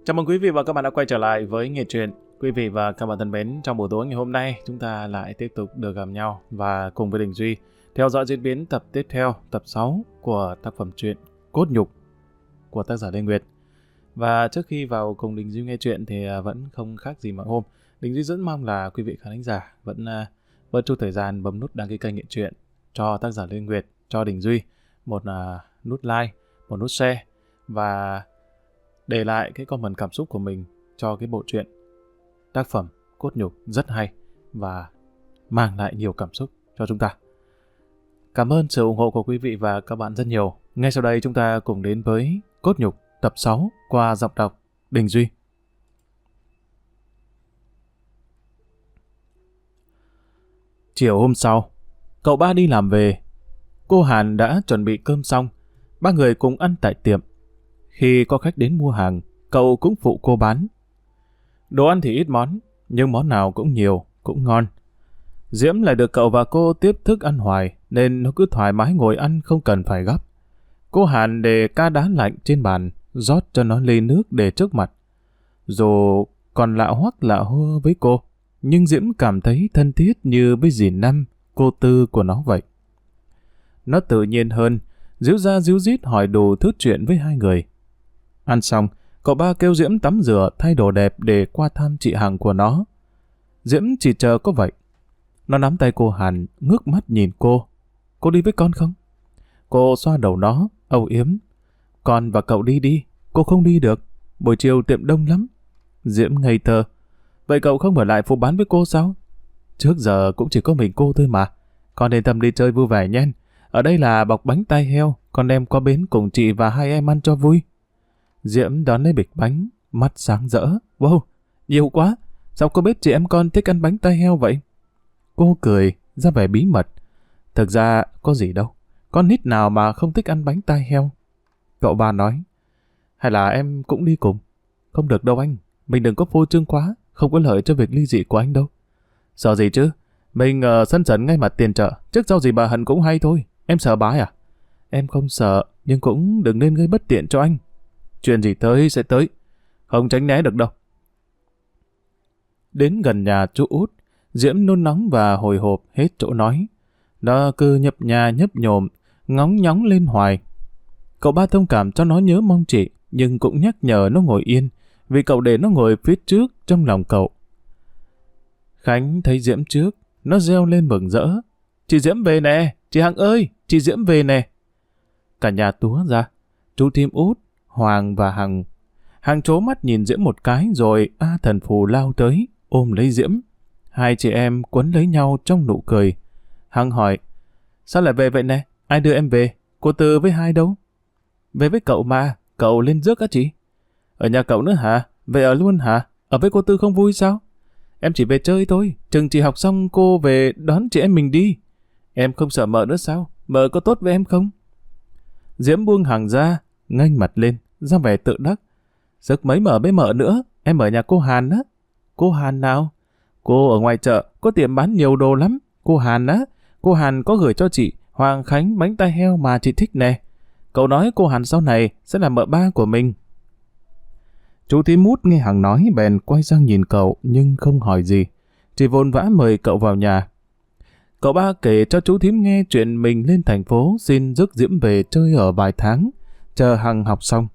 Chào mừng quý vị và các bạn đã quay trở lại với Nghe Truyện. Quý vị và các bạn thân mến, trong buổi tối ngày hôm nay chúng ta lại tiếp tục được gặp nhau và cùng với Đình Duy theo dõi diễn biến tập tiếp theo, tập 6 của tác phẩm truyện Cốt Nhục của tác giả Lê Nguyệt. Và trước khi vào cùng Đình Duy nghe truyện thì vẫn không khác gì mọi hôm. Đình Duy rất mong là quý vị khán thính giả vẫn chút thời gian bấm nút đăng ký kênh Nghe Truyện cho tác giả Lê Nguyệt, cho Đình Duy một nút like, một nút share và để lại cái comment cảm xúc của mình cho cái bộ truyện tác phẩm Cốt Nhục rất hay và mang lại nhiều cảm xúc cho chúng ta. Cảm ơn sự ủng hộ của quý vị và các bạn rất nhiều. Ngay sau đây chúng ta cùng đến với Cốt Nhục tập 6 qua giọng đọc Đình Duy. Chiều hôm sau, cậu ba đi làm về. Cô Hàn đã chuẩn bị cơm xong, ba người cùng ăn tại tiệm. Khi có khách đến mua hàng, cậu cũng phụ cô bán. Đồ ăn thì ít món, nhưng món nào cũng nhiều, cũng ngon. Diễm lại được cậu và cô tiếp thức ăn hoài, nên nó cứ thoải mái ngồi ăn không cần phải gấp. Cô Hàn để ca đá lạnh trên bàn, rót cho nó ly nước để trước mặt. Dù còn lạ hoắc lạ hô với cô, nhưng Diễm cảm thấy thân thiết như với dì Năm, cô Tư của nó vậy. Nó tự nhiên hơn, díu ra díu dít hỏi đủ thứ chuyện với hai người. Ăn xong, cậu ba kêu Diễm tắm rửa thay đồ đẹp để qua thăm chị Hằng của nó. Diễm chỉ chờ có vậy. Nó nắm tay cô Hàn, ngước mắt nhìn cô. Cô đi với con không? Cô xoa đầu nó, âu yếm. Con và cậu đi đi, cô không đi được. Buổi chiều tiệm đông lắm. Diễm ngây thơ. Vậy cậu không ở lại phụ bán với cô sao? Trước giờ cũng chỉ có mình cô thôi mà. Con yên tâm đi chơi vui vẻ nhé. Ở đây là bọc bánh tai heo, con đem qua bến cùng chị và hai em ăn cho vui. Diễm đón lấy bịch bánh, mắt sáng rỡ. Wow, nhiều quá. Sao cô biết chị em con thích ăn bánh tai heo vậy? Cô cười, ra vẻ bí mật. Thực ra, có gì đâu. Con nít nào mà không thích ăn bánh tai heo? Cậu ba nói. Hay là em cũng đi cùng? Không được đâu anh. Mình đừng có phô trương quá. Không có lợi cho việc ly dị của anh đâu. Sợ gì chứ? Mình sân sẩn ngay mặt tiền chợ. Trước sau gì bà Hân cũng hay thôi. Em sợ bà à? Em không sợ, nhưng cũng đừng nên gây bất tiện cho anh. Chuyện gì tới sẽ tới. Không tránh né được đâu. Đến gần nhà chú Út, Diễm nôn nóng và hồi hộp hết chỗ nói. Nó cứ nhấp nhà nhấp nhổm, ngóng nhóng lên hoài. Cậu ba thông cảm cho nó nhớ mong chị, nhưng cũng nhắc nhở nó ngồi yên, vì cậu để nó ngồi phía trước trong lòng cậu. Khánh thấy Diễm trước, nó reo lên mừng rỡ. Chị Diễm về nè, chị Hằng ơi, chị Diễm về nè. Cả nhà túa ra, chú Thím Út, Hoàng và Hằng. Hằng trố mắt nhìn Diễm một cái rồi thần phù lao tới, ôm lấy Diễm. Hai chị em quấn lấy nhau trong nụ cười. Hằng hỏi, sao lại về vậy nè? Ai đưa em về? Cô Tư với hai đâu? Về với cậu mà, cậu lên rước á chị? Ở nhà cậu nữa hả? Về ở luôn hả? Ở với cô Tư không vui sao? Em chỉ về chơi thôi, chừng chị học xong cô về đón chị em mình đi. Em không sợ mợ nữa sao? Mợ có tốt với em không? Diễm buông Hằng ra, nghênh mặt lên, ra vẻ tự đắc. Sức mấy mợ với mợ nữa, em ở nhà cô Hàn á. Cô Hàn nào? Cô ở ngoài chợ, có tiệm bán nhiều đồ lắm. Cô Hàn á, cô Hàn có gửi cho chị Hoàng Khánh bánh tai heo mà chị thích nè. Cậu nói cô Hàn sau này sẽ là mợ ba của mình. Chú Thím Út nghe Hằng nói bèn quay sang nhìn cậu nhưng không hỏi gì. Chỉ vội vã mời cậu vào nhà. Cậu ba kể cho chú Thím nghe chuyện mình lên thành phố xin rước Diễm về chơi ở vài tháng, chờ Hằng học xong.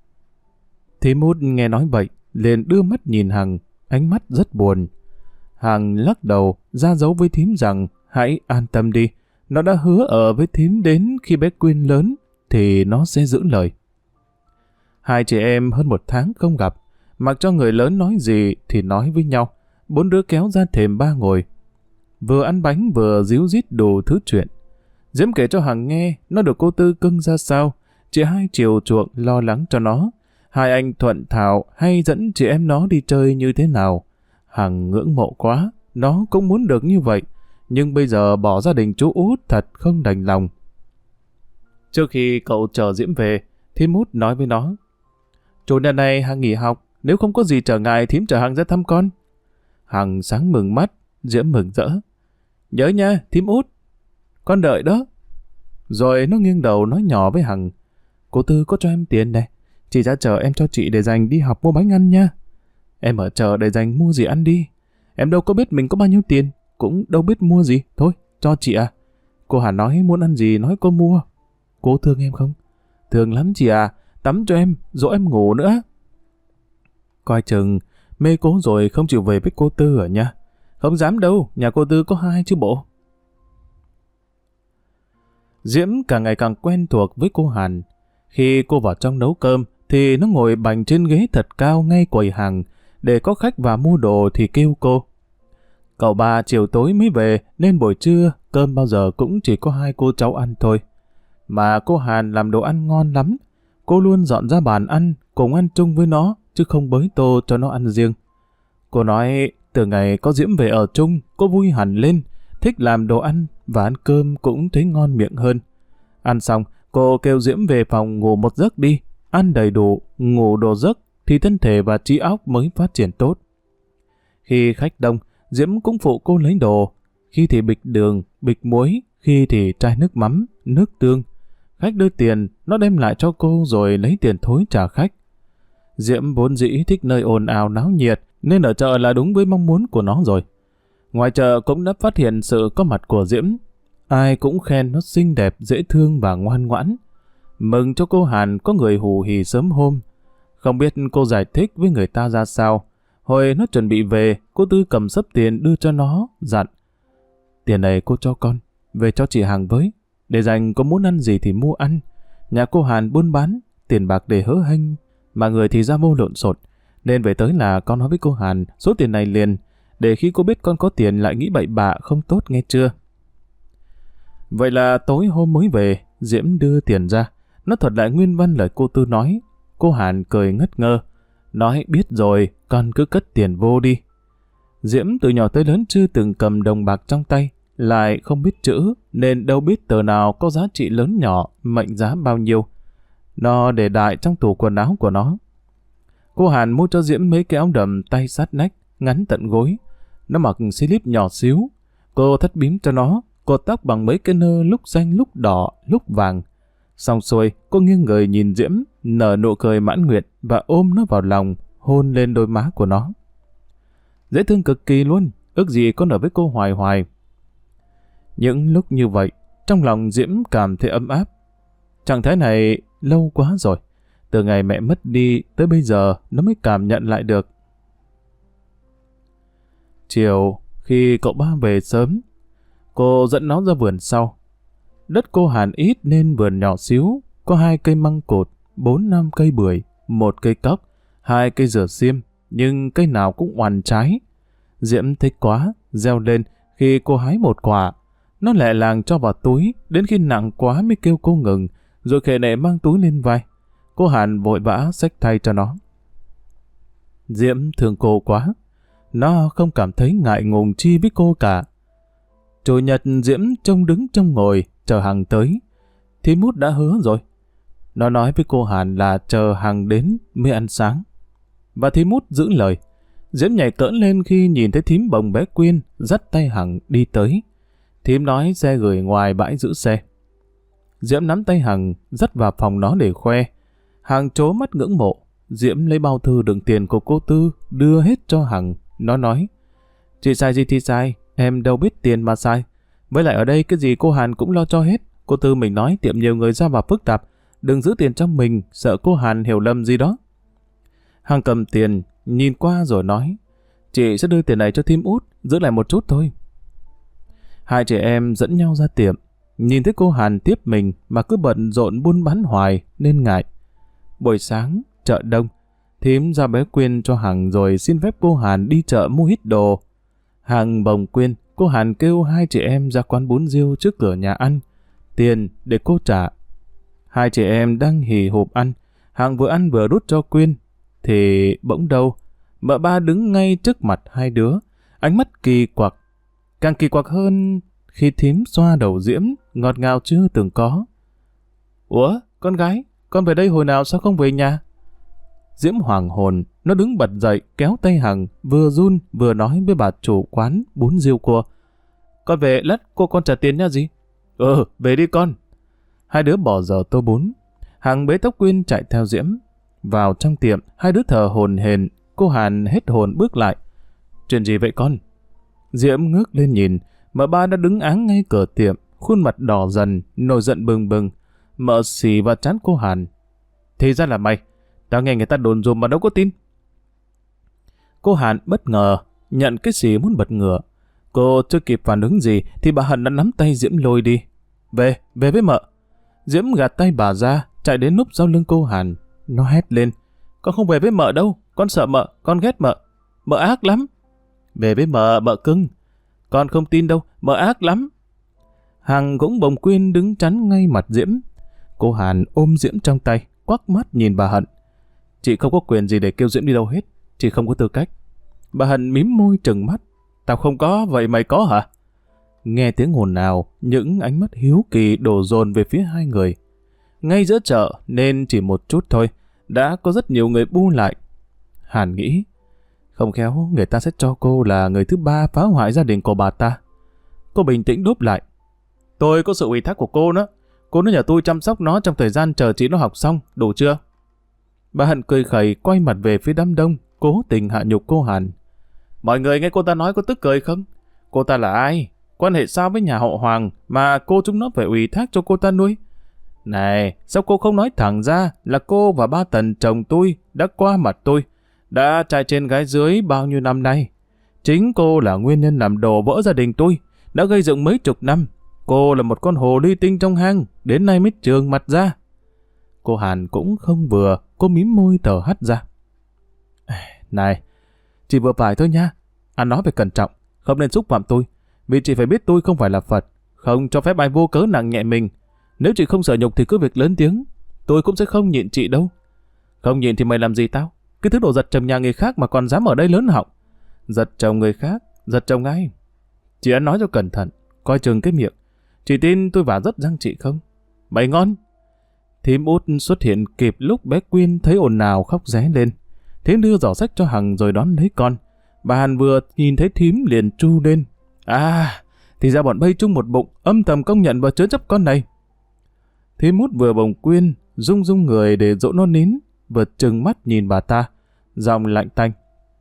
Thím Út nghe nói vậy, liền đưa mắt nhìn Hằng, ánh mắt rất buồn. Hằng lắc đầu, ra dấu với Thím rằng hãy an tâm đi, nó đã hứa ở với Thím đến khi bé Quyên lớn thì nó sẽ giữ lời. Hai chị em hơn một tháng không gặp, mặc cho người lớn nói gì thì nói với nhau. Bốn đứa kéo ra thềm ba ngồi, vừa ăn bánh vừa díu dít đủ thứ chuyện. Diễm kể cho Hằng nghe nó được cô Tư cưng ra sao, chị hai chiều chuộng lo lắng cho nó, hai anh thuận thảo hay dẫn chị em nó đi chơi như thế nào. Hằng ngưỡng mộ quá, nó cũng muốn được như vậy, nhưng bây giờ bỏ gia đình chú Út thật không đành lòng. Trước khi cậu chờ Diễm về, Thím Út nói với nó, chủ nhật này Hằng nghỉ học, nếu không có gì trở ngại Thím chở Hằng ra thăm con. Hằng sáng mừng mắt, Diễm mừng rỡ. Nhớ nha, Thím Út, con đợi đó. Rồi nó nghiêng đầu nói nhỏ với Hằng, cô Tư có cho em tiền nè, Chị ra chợ em cho chị để dành đi học mua bánh ăn nha. Em ở chợ để dành mua gì ăn đi. Em đâu có biết mình có bao nhiêu tiền, cũng đâu biết mua gì. Thôi, cho chị à. Cô Hàn nói muốn ăn gì nói cô mua. Cô thương em không? Thương lắm chị à, tắm cho em, dỗ em ngủ nữa. Coi chừng, mê cô rồi không chịu về với cô Tư ở nha. Không dám đâu, nhà cô Tư có hai chứ bộ. Diễm càng ngày càng quen thuộc với cô Hàn. Khi cô vào trong nấu cơm, thì nó ngồi bành trên ghế thật cao ngay quầy hàng. Để có khách vào mua đồ thì kêu cô. Cậu ba chiều tối mới về, nên buổi trưa cơm bao giờ cũng chỉ có hai cô cháu ăn thôi. Mà cô Hàn làm đồ ăn ngon lắm. Cô luôn dọn ra bàn ăn, cùng ăn chung với nó, chứ không bới tô cho nó ăn riêng. Cô nói từ ngày có Diễm về ở chung, cô vui hẳn lên, thích làm đồ ăn và ăn cơm cũng thấy ngon miệng hơn. Ăn xong, cô kêu Diễm về phòng ngủ một giấc đi, ăn đầy đủ, ngủ đồ giấc thì thân thể và trí óc mới phát triển tốt. Khi khách đông, Diễm cũng phụ cô lấy đồ, khi thì bịch đường, bịch muối, khi thì chai nước mắm, nước tương. Khách đưa tiền, nó đem lại cho cô rồi lấy tiền thối trả khách. Diễm vốn dĩ thích nơi ồn ào náo nhiệt, nên ở chợ là đúng với mong muốn của nó rồi. Ngoài chợ cũng đã phát hiện sự có mặt của Diễm. Ai cũng khen nó xinh đẹp, dễ thương và ngoan ngoãn. Mừng cho cô Hàn có người hù hì sớm hôm. Không biết cô giải thích với người ta ra sao. Hồi nó chuẩn bị về, cô Tư cầm xấp tiền đưa cho nó, dặn. Tiền này cô cho con, về cho chị Hằng với. Để dành có muốn ăn gì thì mua ăn. Nhà cô Hàn buôn bán, tiền bạc để hớ hênh, mà người thì ra vô lộn xộn. Nên về tới là con nói với cô Hàn số tiền này liền, để khi cô biết con có tiền lại nghĩ bậy bạ không tốt nghe chưa. Vậy là tối hôm mới về, Diễm đưa tiền ra. Nó thuật lại nguyên văn lời cô Tư nói. Cô Hàn cười ngất ngơ. Nói biết rồi, con cứ cất tiền vô đi. Diễm từ nhỏ tới lớn chưa từng cầm đồng bạc trong tay, lại không biết chữ, nên đâu biết tờ nào có giá trị lớn nhỏ, mệnh giá bao nhiêu. Nó để đại trong tủ quần áo của nó. Cô Hàn mua cho Diễm mấy cái áo đầm tay sát nách, ngắn tận gối. Nó mặc slip nhỏ xíu. Cô thắt bím cho nó, cột tóc bằng mấy cái nơ lúc xanh lúc đỏ, lúc vàng. Xong xuôi, cô nghiêng người nhìn Diễm, nở nụ cười mãn nguyện và ôm nó vào lòng, hôn lên đôi má của nó. Dễ thương cực kỳ luôn, ước gì con ở với cô hoài hoài. Những lúc như vậy, trong lòng Diễm cảm thấy ấm áp. Trạng thái này lâu quá rồi. Từ ngày mẹ mất đi tới bây giờ nó mới cảm nhận lại được. Chiều, khi cậu ba về sớm, cô dẫn nó ra vườn sau. Đất cô Hàn ít nên vườn nhỏ xíu, có 2 cây măng cột, 4-5 cây bưởi, 1 cây cóc, 2 cây dừa xiêm, nhưng cây nào cũng oằn trái. Diễm thích quá, reo lên khi cô hái một quả. Nó lẹ làng cho vào túi, đến khi nặng quá mới kêu cô ngừng, rồi khệ nệ mang túi lên vai. Cô Hàn vội vã xách thay cho nó. Diễm thương cô quá. Nó không cảm thấy ngại ngùng chi với cô cả. Chủ nhật Diễm trông đứng trông ngồi, chờ Hằng tới. Thím Mút đã hứa rồi. Nó nói với cô Hàn là chờ Hằng đến mới ăn sáng. Và thím Mút giữ lời. Diễm nhảy cỡn lên khi nhìn thấy thím Bồng bé Quyên dắt tay Hằng đi tới. Thím nói xe gửi ngoài bãi giữ xe. Diễm nắm tay Hằng dắt vào phòng nó để khoe. Hằng trố mắt ngưỡng mộ. Diễm lấy bao thư đựng tiền của cô Tư đưa hết cho Hằng. Nó nói, chị sai gì thì sai, em đâu biết tiền mà sai. Với lại ở đây cái gì cô Hàn cũng lo cho hết. Cô Tư mình nói tiệm nhiều người ra vào phức tạp, đừng giữ tiền trong mình, sợ cô Hàn hiểu lầm gì đó. Hằng cầm tiền, nhìn qua rồi nói, chị sẽ đưa tiền này cho thím Út, giữ lại một chút thôi. Hai chị em dẫn nhau ra tiệm, nhìn thấy cô Hàn tiếp mình mà cứ bận rộn buôn bán hoài nên ngại. Buổi sáng, chợ đông, thím ra bé Quyên cho Hằng rồi xin phép cô Hàn đi chợ mua ít đồ. Hằng Bồng Quyên, cô Hàn kêu hai chị em ra quán bún riêu trước cửa nhà ăn, tiền để cô trả. Hai chị em đang hì hụp ăn, Hằng vừa ăn vừa đút cho Quyên, thì bỗng đâu, mợ ba đứng ngay trước mặt hai đứa, ánh mắt kỳ quặc. Càng kỳ quặc hơn khi thím xoa đầu Diễm, ngọt ngào chưa từng có. Ủa, con gái, con về đây hồi nào sao không về nhà? Diễm hoàng hồn, nó đứng bật dậy kéo tay Hằng, vừa run vừa nói với bà chủ quán bún riêu cua. Con về lát cô con trả tiền nha gì? Về đi con. Hai đứa bỏ dở tô bún. Hằng bế tóc Quyên chạy theo Diễm. Vào trong tiệm, hai đứa thở hổn hển. Cô Hàn hết hồn bước lại. Chuyện gì vậy con? Diễm ngước lên nhìn, mợ ba đã đứng áng ngay cửa tiệm, khuôn mặt đỏ dần, nổi giận bừng bừng. Mợ xì vào trán cô Hàn. Thì ra là mày, tao nghe người ta đồn dùm mà đâu có tin. Cô Hàn bất ngờ, nhận cái xì muốn bật ngửa. Cô chưa kịp phản ứng gì thì bà Hân đã nắm tay Diễm lôi đi. Về với mợ. Diễm gạt tay bà ra, chạy đến núp sau lưng cô Hàn. Nó hét lên. Con không về với mợ đâu, con sợ mợ, con ghét mợ. Mợ ác lắm. Về với mợ, mợ cưng. Con không tin đâu, mợ ác lắm. Hằng cũng bồng quyên đứng chắn ngay mặt Diễm. Cô Hàn ôm Diễm trong tay, quắc mắt nhìn bà Hận. Chị không có quyền gì để kêu Diễm đi đâu hết, chị không có tư cách. Bà Hận mím môi trừng mắt. Tao không có, vậy mày có hả? Nghe tiếng ồn ào, những ánh mắt hiếu kỳ đổ dồn về phía hai người. Ngay giữa chợ nên chỉ một chút thôi, đã có rất nhiều người bu lại. Hàn nghĩ, không khéo người ta sẽ cho cô là người thứ ba phá hoại gia đình của bà ta. Cô bình tĩnh đáp lại. Tôi có sự ủy thác của cô nữa. Cô nói nhờ tôi chăm sóc nó trong thời gian chờ chị nó học xong, đủ chưa? Bà Hận cười khẩy quay mặt về phía đám đông, cố tình hạ nhục cô Hàn. Mọi người nghe cô ta nói có tức cười không? Cô ta là ai? Quan hệ sao với nhà họ Hoàng mà cô chúng nó phải ủy thác cho cô ta nuôi? Này, sao cô không nói thẳng ra là cô và ba Tần chồng tôi đã qua mặt tôi, đã trai trên gái dưới bao nhiêu năm nay. Chính cô là nguyên nhân làm đổ vỡ gia đình tôi, đã gây dựng mấy chục năm. Cô là một con hồ ly tinh trong hang, đến nay mới trường mặt ra. Cô Hàn cũng không vừa, cô mím môi thở hắt ra. Này, chị vừa phải thôi nha. Anh nói phải cẩn trọng, không nên xúc phạm tôi. Vì chị phải biết tôi không phải là Phật, không cho phép ai vô cớ nặng nhẹ mình. Nếu chị không sợ nhục thì cứ việc lớn tiếng, tôi cũng sẽ không nhịn chị đâu. Không nhịn thì mày làm gì tao? Cái thứ đồ giật chồng nhà người khác mà còn dám ở đây lớn họng. Giật chồng người khác, giật chồng ai? Chị đã nói cho cẩn thận, coi chừng cái miệng. Chị tin tôi vả rất răng chị không? Bậy ngon. Thím Út xuất hiện kịp lúc bé Quyên thấy ồn ào khóc ré lên. Thím đưa giỏ sách cho Hằng rồi đón lấy con. Bà Hàn vừa nhìn thấy thím liền tru lên. À, thì ra bọn bay chung một bụng, âm thầm công nhận và chứa chấp con này. Thím Út vừa bồng Quyên, rung rung người để dỗ nó nín, vừa trừng mắt nhìn bà ta, giọng lạnh tanh.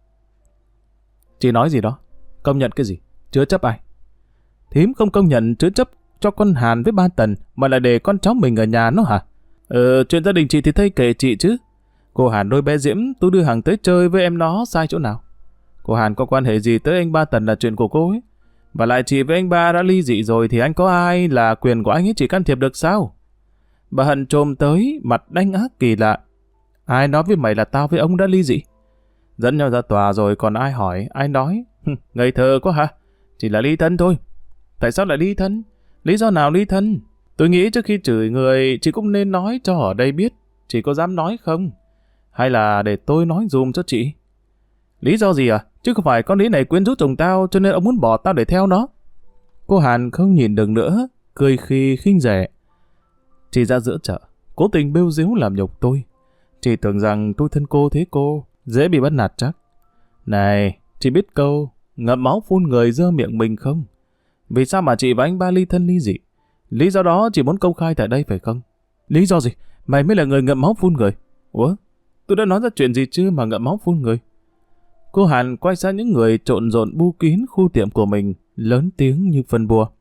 Chị nói gì đó? Công nhận cái gì? Chứa chấp ai? Thím không công nhận chứa chấp cho con Hàn với ba Tần mà lại để con cháu mình ở nhà nó hả? Chuyện gia đình chị thì thay kệ chị chứ. Cô Hàn đôi bé Diễm, tôi đưa Hằng tới chơi với em nó sai chỗ nào? Cô Hàn có quan hệ gì tới anh ba Tần là chuyện của cô ấy. Và lại chị với anh ba đã ly dị rồi thì anh có ai là quyền của anh ấy chỉ can thiệp được sao? Bà Hận trồm tới, mặt đanh ác kỳ lạ. Ai nói với mày là tao với ông đã ly dị? Dẫn nhau ra tòa rồi còn ai hỏi, ai nói? Ngây thơ quá hả? Chỉ là ly thân thôi. Tại sao lại ly thân? Lý do nào ly thân? Tôi nghĩ trước khi chửi người, chị cũng nên nói cho ở đây biết. Chị có dám nói không? Hay là để tôi nói dùm cho chị? Lý do gì à? Chứ không phải con lý này quyến rũ chồng tao cho nên ông muốn bỏ tao để theo nó. Cô Hàn không nhìn được nữa, cười khi khinh rẻ. Chị ra giữa chợ, cố tình bêu díu làm nhục tôi. Chị tưởng rằng tôi thân cô thế cô, dễ bị bắt nạt chắc. Này, chị biết câu, ngậm máu phun người dơ miệng mình không? Vì sao mà chị và anh ba ly thân ly dị? Lý do đó chị muốn công khai tại đây phải không? Lý do gì? Mày mới là người ngậm máu phun người. Ủa? Tôi đã nói ra chuyện gì chưa mà ngậm máu phun người? Cô Hàn quay sang những người trộn rộn bu kín khu tiệm của mình, lớn tiếng như phân bua.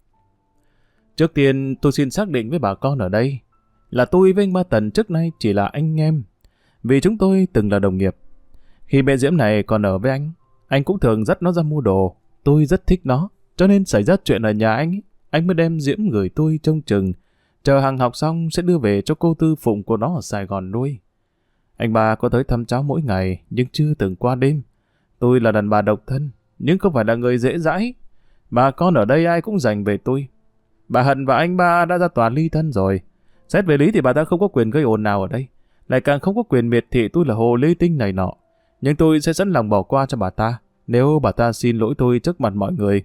Trước tiên tôi xin xác định với bà con ở đây là tôi với anh ba Tần trước nay chỉ là anh em, vì chúng tôi từng là đồng nghiệp. Khi bé Diễm này còn ở với anh cũng thường dắt nó ra mua đồ. Tôi rất thích nó, cho nên xảy ra chuyện ở nhà anh mới đem Diễm gửi tôi trông chừng, chờ Hằng học xong sẽ đưa về cho cô Tư Phụng của nó ở Sài Gòn nuôi. Anh ba có tới thăm cháu mỗi ngày, nhưng chưa từng qua đêm. Tôi là đàn bà độc thân, nhưng không phải là người dễ dãi. Bà con ở đây ai cũng dành về tôi. Bà Hận và anh ba đã ra tòa ly thân rồi. Xét về lý thì bà ta không có quyền gây ồn nào ở đây, lại càng không có quyền miệt thị tôi là hồ ly tinh này nọ. Nhưng tôi sẽ sẵn lòng bỏ qua cho bà ta, nếu bà ta xin lỗi tôi trước mặt mọi người.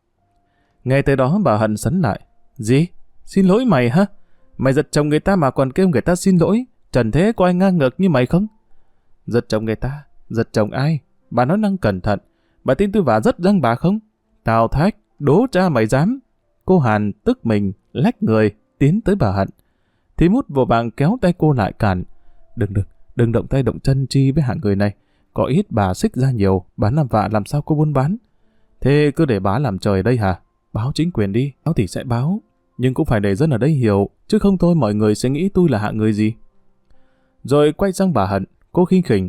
Nghe tới đó bà Hận sấn lại. Gì? Xin lỗi mày hả? Mày giật chồng người ta mà còn kêu người ta xin lỗi? Trần thế có ai ngang ngược như mày không? Giật chồng người ta? Giật chồng ai? Bà nói năng cẩn thận. Bà tin tôi vả rất răng bà không? Tào thách, đố cha mày dám. Cô Hàn tức mình, lách người, tiến tới bà Hận. Thím Út vội vàng kéo tay cô lại cản. Đừng đừng động tay động chân chi với hạng người này. Có ít bà xích ra nhiều, bán làm vạ làm sao có buôn bán. Thế cứ để bá làm trời đây hả? Báo chính quyền đi, báo thì sẽ báo. Nhưng cũng phải để dân ở đây hiểu, chứ không thôi mọi người sẽ nghĩ tôi là hạng người gì. Rồi quay sang bà Hận, cô khinh khỉnh.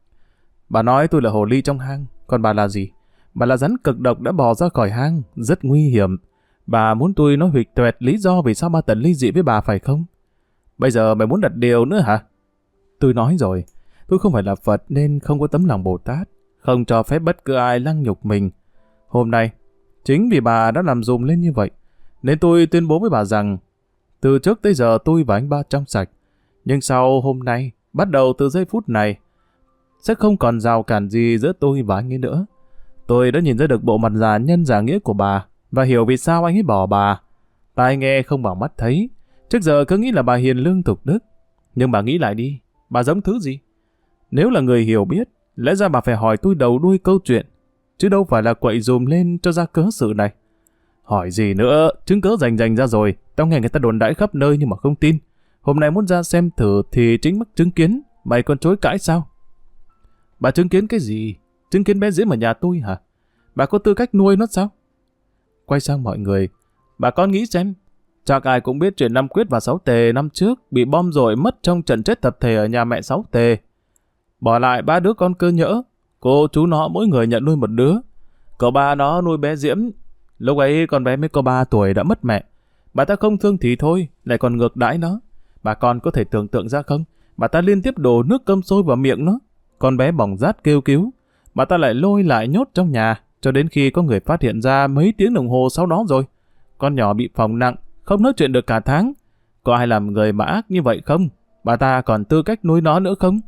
Bà nói tôi là hồ ly trong hang, còn bà là gì? Bà là rắn cực độc đã bò ra khỏi hang, rất nguy hiểm. Bà muốn tôi nói huỵch toẹt lý do vì sao ba Tần ly dị với bà phải không? Bây giờ mày muốn đặt điều nữa hả? Tôi nói rồi, tôi không phải là Phật nên không có tấm lòng Bồ Tát, không cho phép bất cứ ai lăng nhục mình. Hôm nay, chính vì bà đã làm dùm lên như vậy, nên tôi tuyên bố với bà rằng, từ trước tới giờ tôi và anh ba trong sạch. Nhưng sau hôm nay, bắt đầu từ giây phút này, sẽ không còn rào cản gì giữa tôi và anh ấy nữa. Tôi đã nhìn ra được bộ mặt già nhân giả nghĩa của bà, và hiểu vì sao anh ấy bỏ bà. Tai nghe không bằng mắt thấy, trước giờ cứ nghĩ là bà hiền lương thục đức. Nhưng bà nghĩ lại đi, bà giống thứ gì? Nếu là người hiểu biết, lẽ ra bà phải hỏi tôi đầu đuôi câu chuyện, chứ đâu phải là quậy dùm lên cho ra cớ sự này. Hỏi gì nữa, chứng cớ rành ra rồi, tao nghe người ta đồn đãi khắp nơi nhưng mà không tin. Hôm nay muốn ra xem thử thì chính mắt chứng kiến, mày còn chối cãi sao? Bà chứng kiến cái gì? Chứng kiến bé Diễm ở nhà tôi hả? Bà có tư cách nuôi nó sao? Quay sang mọi người, bà con nghĩ xem, chắc ai cũng biết chuyện Năm Quyết và Sáu Tề năm trước bị bom rồi mất trong trận chết tập thể ở nhà mẹ Sáu Tề. Bỏ lại 3 đứa con cơ nhỡ, cô chú nó mỗi người nhận nuôi một đứa. Cậu ba nó nuôi bé Diễm, lúc ấy con bé mới có 3 tuổi đã mất mẹ. Bà ta không thương thì thôi, lại còn ngược đãi nó. Bà con có thể tưởng tượng ra không? Bà ta liên tiếp đổ nước cơm sôi vào miệng nó. Con bé bỏng rát kêu cứu. Bà ta lại lôi lại nhốt trong nhà, cho đến khi có người phát hiện ra mấy tiếng đồng hồ sau đó rồi. Con nhỏ bị phỏng nặng, không nói chuyện được cả tháng. Có ai làm người mà ác như vậy không? Bà ta còn tư cách nuôi nó nữa không?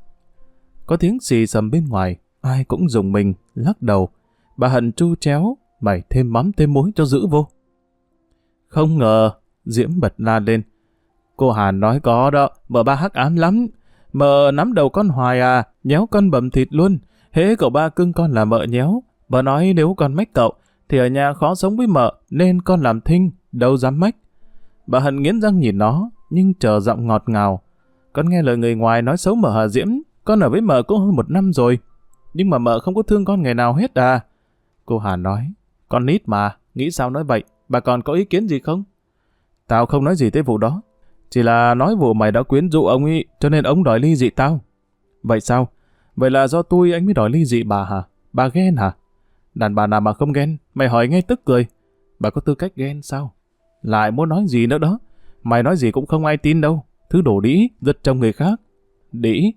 Có tiếng xì xầm bên ngoài, ai cũng rùng mình, lắc đầu. Bà Hận tru chéo, mày thêm mắm thêm muối cho giữ vô. Không ngờ, Diễm bật la lên. Cô Hàn nói có đó, mợ ba hắc ám lắm. Mợ nắm đầu con hoài à, nhéo con bầm thịt luôn. Hễ cậu ba cưng con là mợ nhéo. Mợ nói nếu con mách cậu, thì ở nhà khó sống với mợ, nên con làm thinh, đâu dám mách. Bà Hận nghiến răng nhìn nó, nhưng chờ giọng ngọt ngào. Con nghe lời người ngoài nói xấu mợ hả Diễm? Con ở với mợ cũng hơn 1 năm rồi. Nhưng mà mợ không có thương con ngày nào hết à? Cô Hàn nói, con nít mà, nghĩ sao nói vậy? Bà còn có ý kiến gì không? Tao không nói gì tới vụ đó. Chỉ là nói vụ mày đã quyến rũ ông ấy, cho nên ông đòi ly dị tao. Vậy sao? Vậy là do tôi anh mới đòi ly dị bà hả? Bà ghen hả? Đàn bà nào mà không ghen? Mày hỏi ngay tức cười. Bà có tư cách ghen sao? Lại muốn nói gì nữa đó? Mày nói gì cũng không ai tin đâu. Thứ đồ đĩ, giật chồng người khác. Đĩ?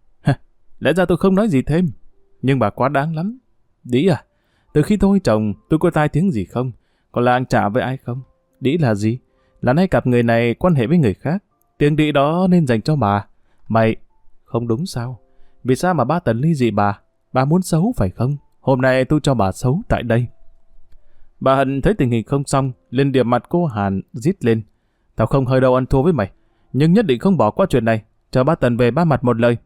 Lẽ ra tôi không nói gì thêm. Nhưng bà quá đáng lắm. Đĩ à? Từ khi tôi chồng, tôi có tai tiếng gì không? Có lang trả với ai không? Đĩ là gì? Là nay cặp người này quan hệ với người khác. Tiếng đĩ đó nên dành cho bà. Mày, không đúng sao? Vì sao mà ba Tần ly dị bà? Bà muốn xấu phải không? Hôm nay tôi cho bà xấu tại đây. Bà Hận thấy tình hình không xong, lên điểm mặt cô Hàn, rít lên. Tao không hơi đâu ăn thua với mày, nhưng nhất định không bỏ qua chuyện này. Chờ ba Tần về ba mặt một lời.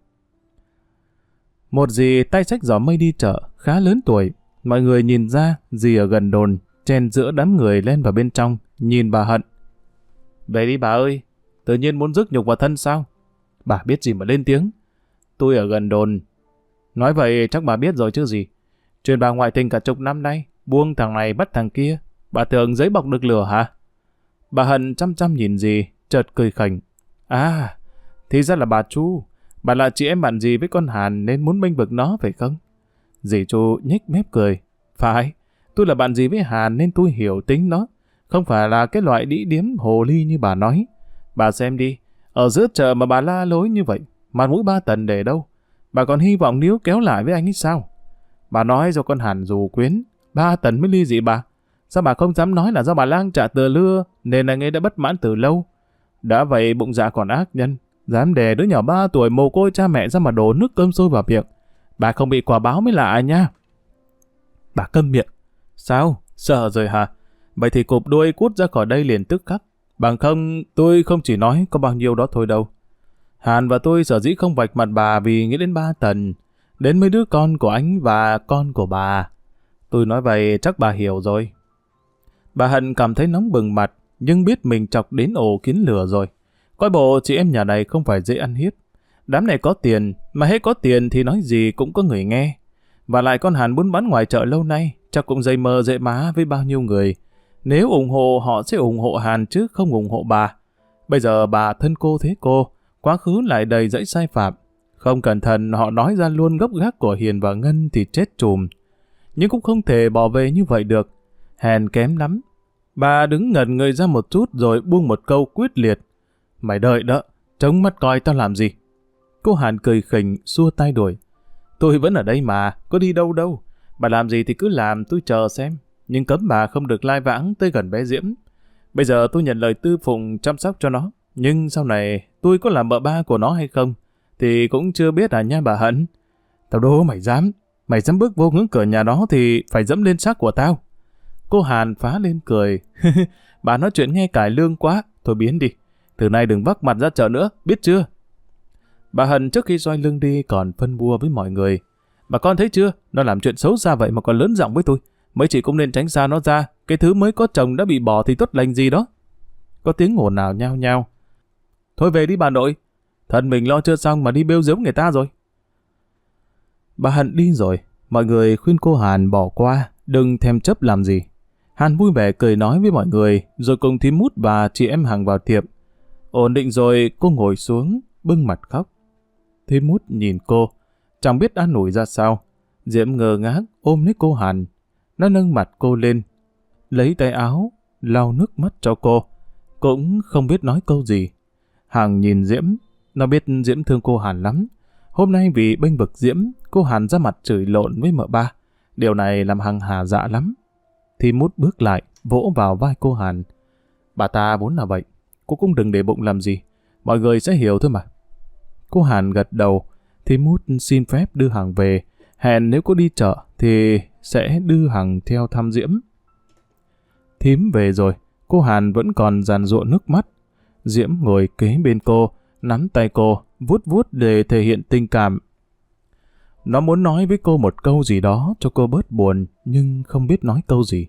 Một dì tay xách giỏ mây đi chợ, khá lớn tuổi. Mọi người nhìn ra, dì ở gần đồn, chen giữa đám người lên vào bên trong, nhìn bà Hận. Về đi bà ơi, tự nhiên muốn rước nhục vào thân sao? Bà biết gì mà lên tiếng. Tôi ở gần đồn. Nói vậy chắc bà biết rồi chứ gì. Chuyện bà ngoại tình cả chục năm nay, buông thằng này bắt thằng kia. Bà tưởng giấy bọc được lửa hả? Bà Hận chăm chăm nhìn dì, chợt cười khành. À, thì ra là bà Chu. Bà là chị em bạn gì với con Hàn nên muốn bênh vực nó phải không? Dì Chu nhếch mép cười. Phải, tôi là bạn gì với Hàn nên tôi hiểu tính nó. Không phải là cái loại đĩ điếm hồ ly như bà nói. Bà xem đi, ở giữa chợ mà bà la lối như vậy, mặt mũi ba Tần để đâu? Bà còn hy vọng níu kéo lại với anh ấy sao? Bà nói do con Hàn dù quyến, ba Tần mới ly dị bà. Sao bà không dám nói là do bà lang trả tờ lưa nên anh ấy đã bất mãn từ lâu? Đã vậy bụng dạ còn ác nhân, dám đè đứa nhỏ 3 tuổi mồ côi cha mẹ ra mà đổ nước cơm sôi vào miệng. Bà không bị quả báo mới lạ nha. Bà câm miệng. Sao? Sợ rồi hả? Vậy thì cụp đuôi cút ra khỏi đây liền tức khắc. Bằng không, tôi không chỉ nói có bao nhiêu đó thôi đâu. Hàn và tôi sở dĩ không vạch mặt bà vì nghĩ đến ba Tần, đến mấy đứa con của anh và con của bà. Tôi nói vậy chắc bà hiểu rồi. Bà Hận cảm thấy nóng bừng mặt, nhưng biết mình chọc đến ổ kiến lửa rồi. Coi bộ chị em nhà này không phải dễ ăn hiếp. Đám này có tiền, mà hết có tiền thì nói gì cũng có người nghe. Và lại con Hàn buôn bán ngoài chợ lâu nay, chắc cũng dây mơ dễ má với bao nhiêu người. Nếu ủng hộ họ sẽ ủng hộ Hàn chứ không ủng hộ bà. Bây giờ bà thân cô thế cô, quá khứ lại đầy dẫy sai phạm. Không cẩn thận họ nói ra luôn gốc gác của Hiền và Ngân thì chết chùm. Nhưng cũng không thể bỏ về như vậy được. Hèn kém lắm. Bà đứng ngẩn người ra một chút rồi buông một câu quyết liệt. Mày đợi đó, trông mắt coi tao làm gì. Cô Hàn cười khỉnh, xua tay đuổi. Tôi vẫn ở đây mà, có đi đâu đâu. Bà làm gì thì cứ làm, tôi chờ xem. Nhưng cấm bà không được lai vãng tới gần bé Diễm. Bây giờ tôi nhận lời Tư Phụng chăm sóc cho nó. Nhưng sau này tôi có làm vợ ba của nó hay không thì cũng chưa biết à nha bà Hận. Tao đố mày dám bước vô ngưỡng cửa nhà đó thì phải dẫm lên xác của tao. Cô Hàn phá lên cười. Bà nói chuyện nghe cải lương quá, thôi biến đi. Từ nay đừng vác mặt ra chợ nữa, biết chưa? Bà Hân trước khi xoay lưng đi còn phân bua với mọi người. Bà con thấy chưa, nó làm chuyện xấu xa vậy mà còn lớn giọng với tôi. Mấy chị cũng nên tránh xa nó ra, cái thứ mới có chồng đã bị bỏ thì tốt lành gì đó. Có tiếng ồn ào nhao nhao. Thôi về đi bà nội, thân mình lo chưa xong mà đi bêu giếu người ta rồi. Bà Hân đi rồi, mọi người khuyên cô Hàn bỏ qua, đừng thèm chấp làm gì. Hàn vui vẻ cười nói với mọi người, rồi cùng thím Mút và chị em Hằng vào tiệm. Ổn định rồi, cô ngồi xuống, bưng mặt khóc. Thím Mút nhìn cô, chẳng biết an ủi ra sao. Diễm ngơ ngác ôm lấy cô Hàn. Nó nâng mặt cô lên, lấy tay áo, lau nước mắt cho cô. Cũng không biết nói câu gì. Hằng nhìn Diễm, nó biết Diễm thương cô Hàn lắm. Hôm nay vì bênh vực Diễm, cô Hàn ra mặt chửi lộn với mợ ba. Điều này làm Hằng hà dạ lắm. Thím Mút bước lại, vỗ vào vai cô Hàn. Bà ta vốn là vậy, cô cũng đừng để bụng làm gì. Mọi người sẽ hiểu thôi mà. Cô Hàn gật đầu, thím Mút xin phép đưa Hằng về. Hẹn nếu cô đi chợ thì sẽ đưa Hằng theo thăm Diễm. Thím về rồi, cô Hàn vẫn còn giàn giụa nước mắt. Diễm ngồi kế bên cô, nắm tay cô, vuốt vuốt để thể hiện tình cảm. Nó muốn nói với cô một câu gì đó cho cô bớt buồn, nhưng không biết nói câu gì.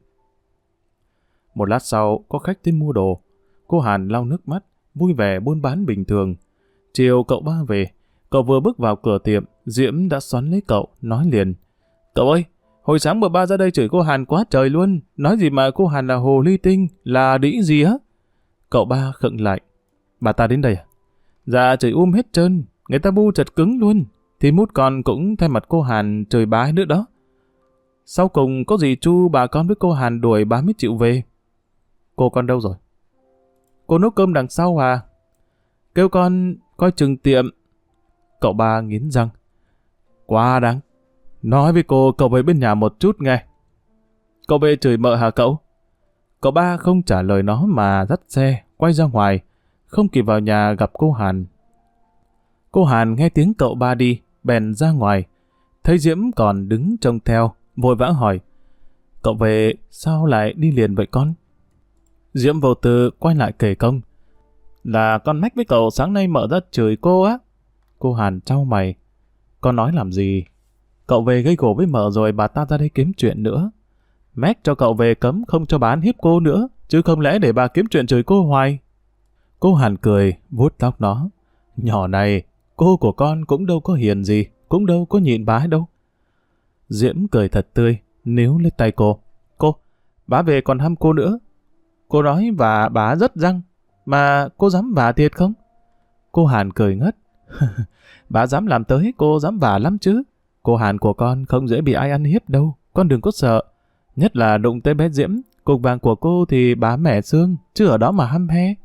Một lát sau, có khách tới mua đồ. Cô Hàn lau nước mắt, vui vẻ buôn bán bình thường. Chiều cậu ba về, cậu vừa bước vào cửa tiệm, Diễm đã xoắn lấy cậu, nói liền. Cậu ơi, hồi sáng bữa ba ra đây chửi cô Hàn quá trời luôn, nói gì mà cô Hàn là hồ ly tinh, là đĩ gì á? Cậu ba khựng lại. Bà ta đến đây à? Dạ chửi hết trơn, người ta bu chật cứng luôn. Thì Mút con cũng thay mặt cô Hàn chửi bá nữa đó. Sau cùng có gì Chu bà con với cô Hàn đuổi bá mới chịu về. Cô con đâu rồi? Cô nấu cơm đằng sau à? Kêu con coi chừng tiệm. Cậu ba nghiến răng. Quá đáng. Nói với cô cậu về bên nhà một chút nghe. Cậu về chửi mợ hả cậu? Cậu ba không trả lời nó mà dắt xe, quay ra ngoài. Không kịp vào nhà gặp cô Hàn. Cô Hàn nghe tiếng cậu ba đi, bèn ra ngoài. Thấy Diễm còn đứng trông theo, vội vã hỏi. Cậu về sao lại đi liền vậy con? Diễm vô tư quay lại kể công. Là con mách với cậu sáng nay mợ ra chửi cô á. Cô Hàn trao mày. Con nói làm gì? Cậu về gây gổ với mợ rồi bà ta ra đây kiếm chuyện nữa. Mách cho cậu về cấm không cho bán hiếp cô nữa, chứ không lẽ để bà kiếm chuyện chửi cô hoài. Cô Hàn cười, vuốt tóc nó. Nhỏ này, cô của con cũng đâu có hiền gì, cũng đâu có nhịn bá đâu. Diễm cười thật tươi, níu lấy tay cô. Cô, bá về còn hăm cô nữa. Cô nói và bá rất răng, mà cô dám vả thiệt không? Cô Hàn cười ngất. Bá dám làm tới, cô dám vả lắm chứ. Cô Hàn của con không dễ bị ai ăn hiếp đâu, con đừng có sợ. Nhất là đụng tới bé Diễm, cục vàng của cô thì bá mẻ xương, chứ ở đó mà hăm he.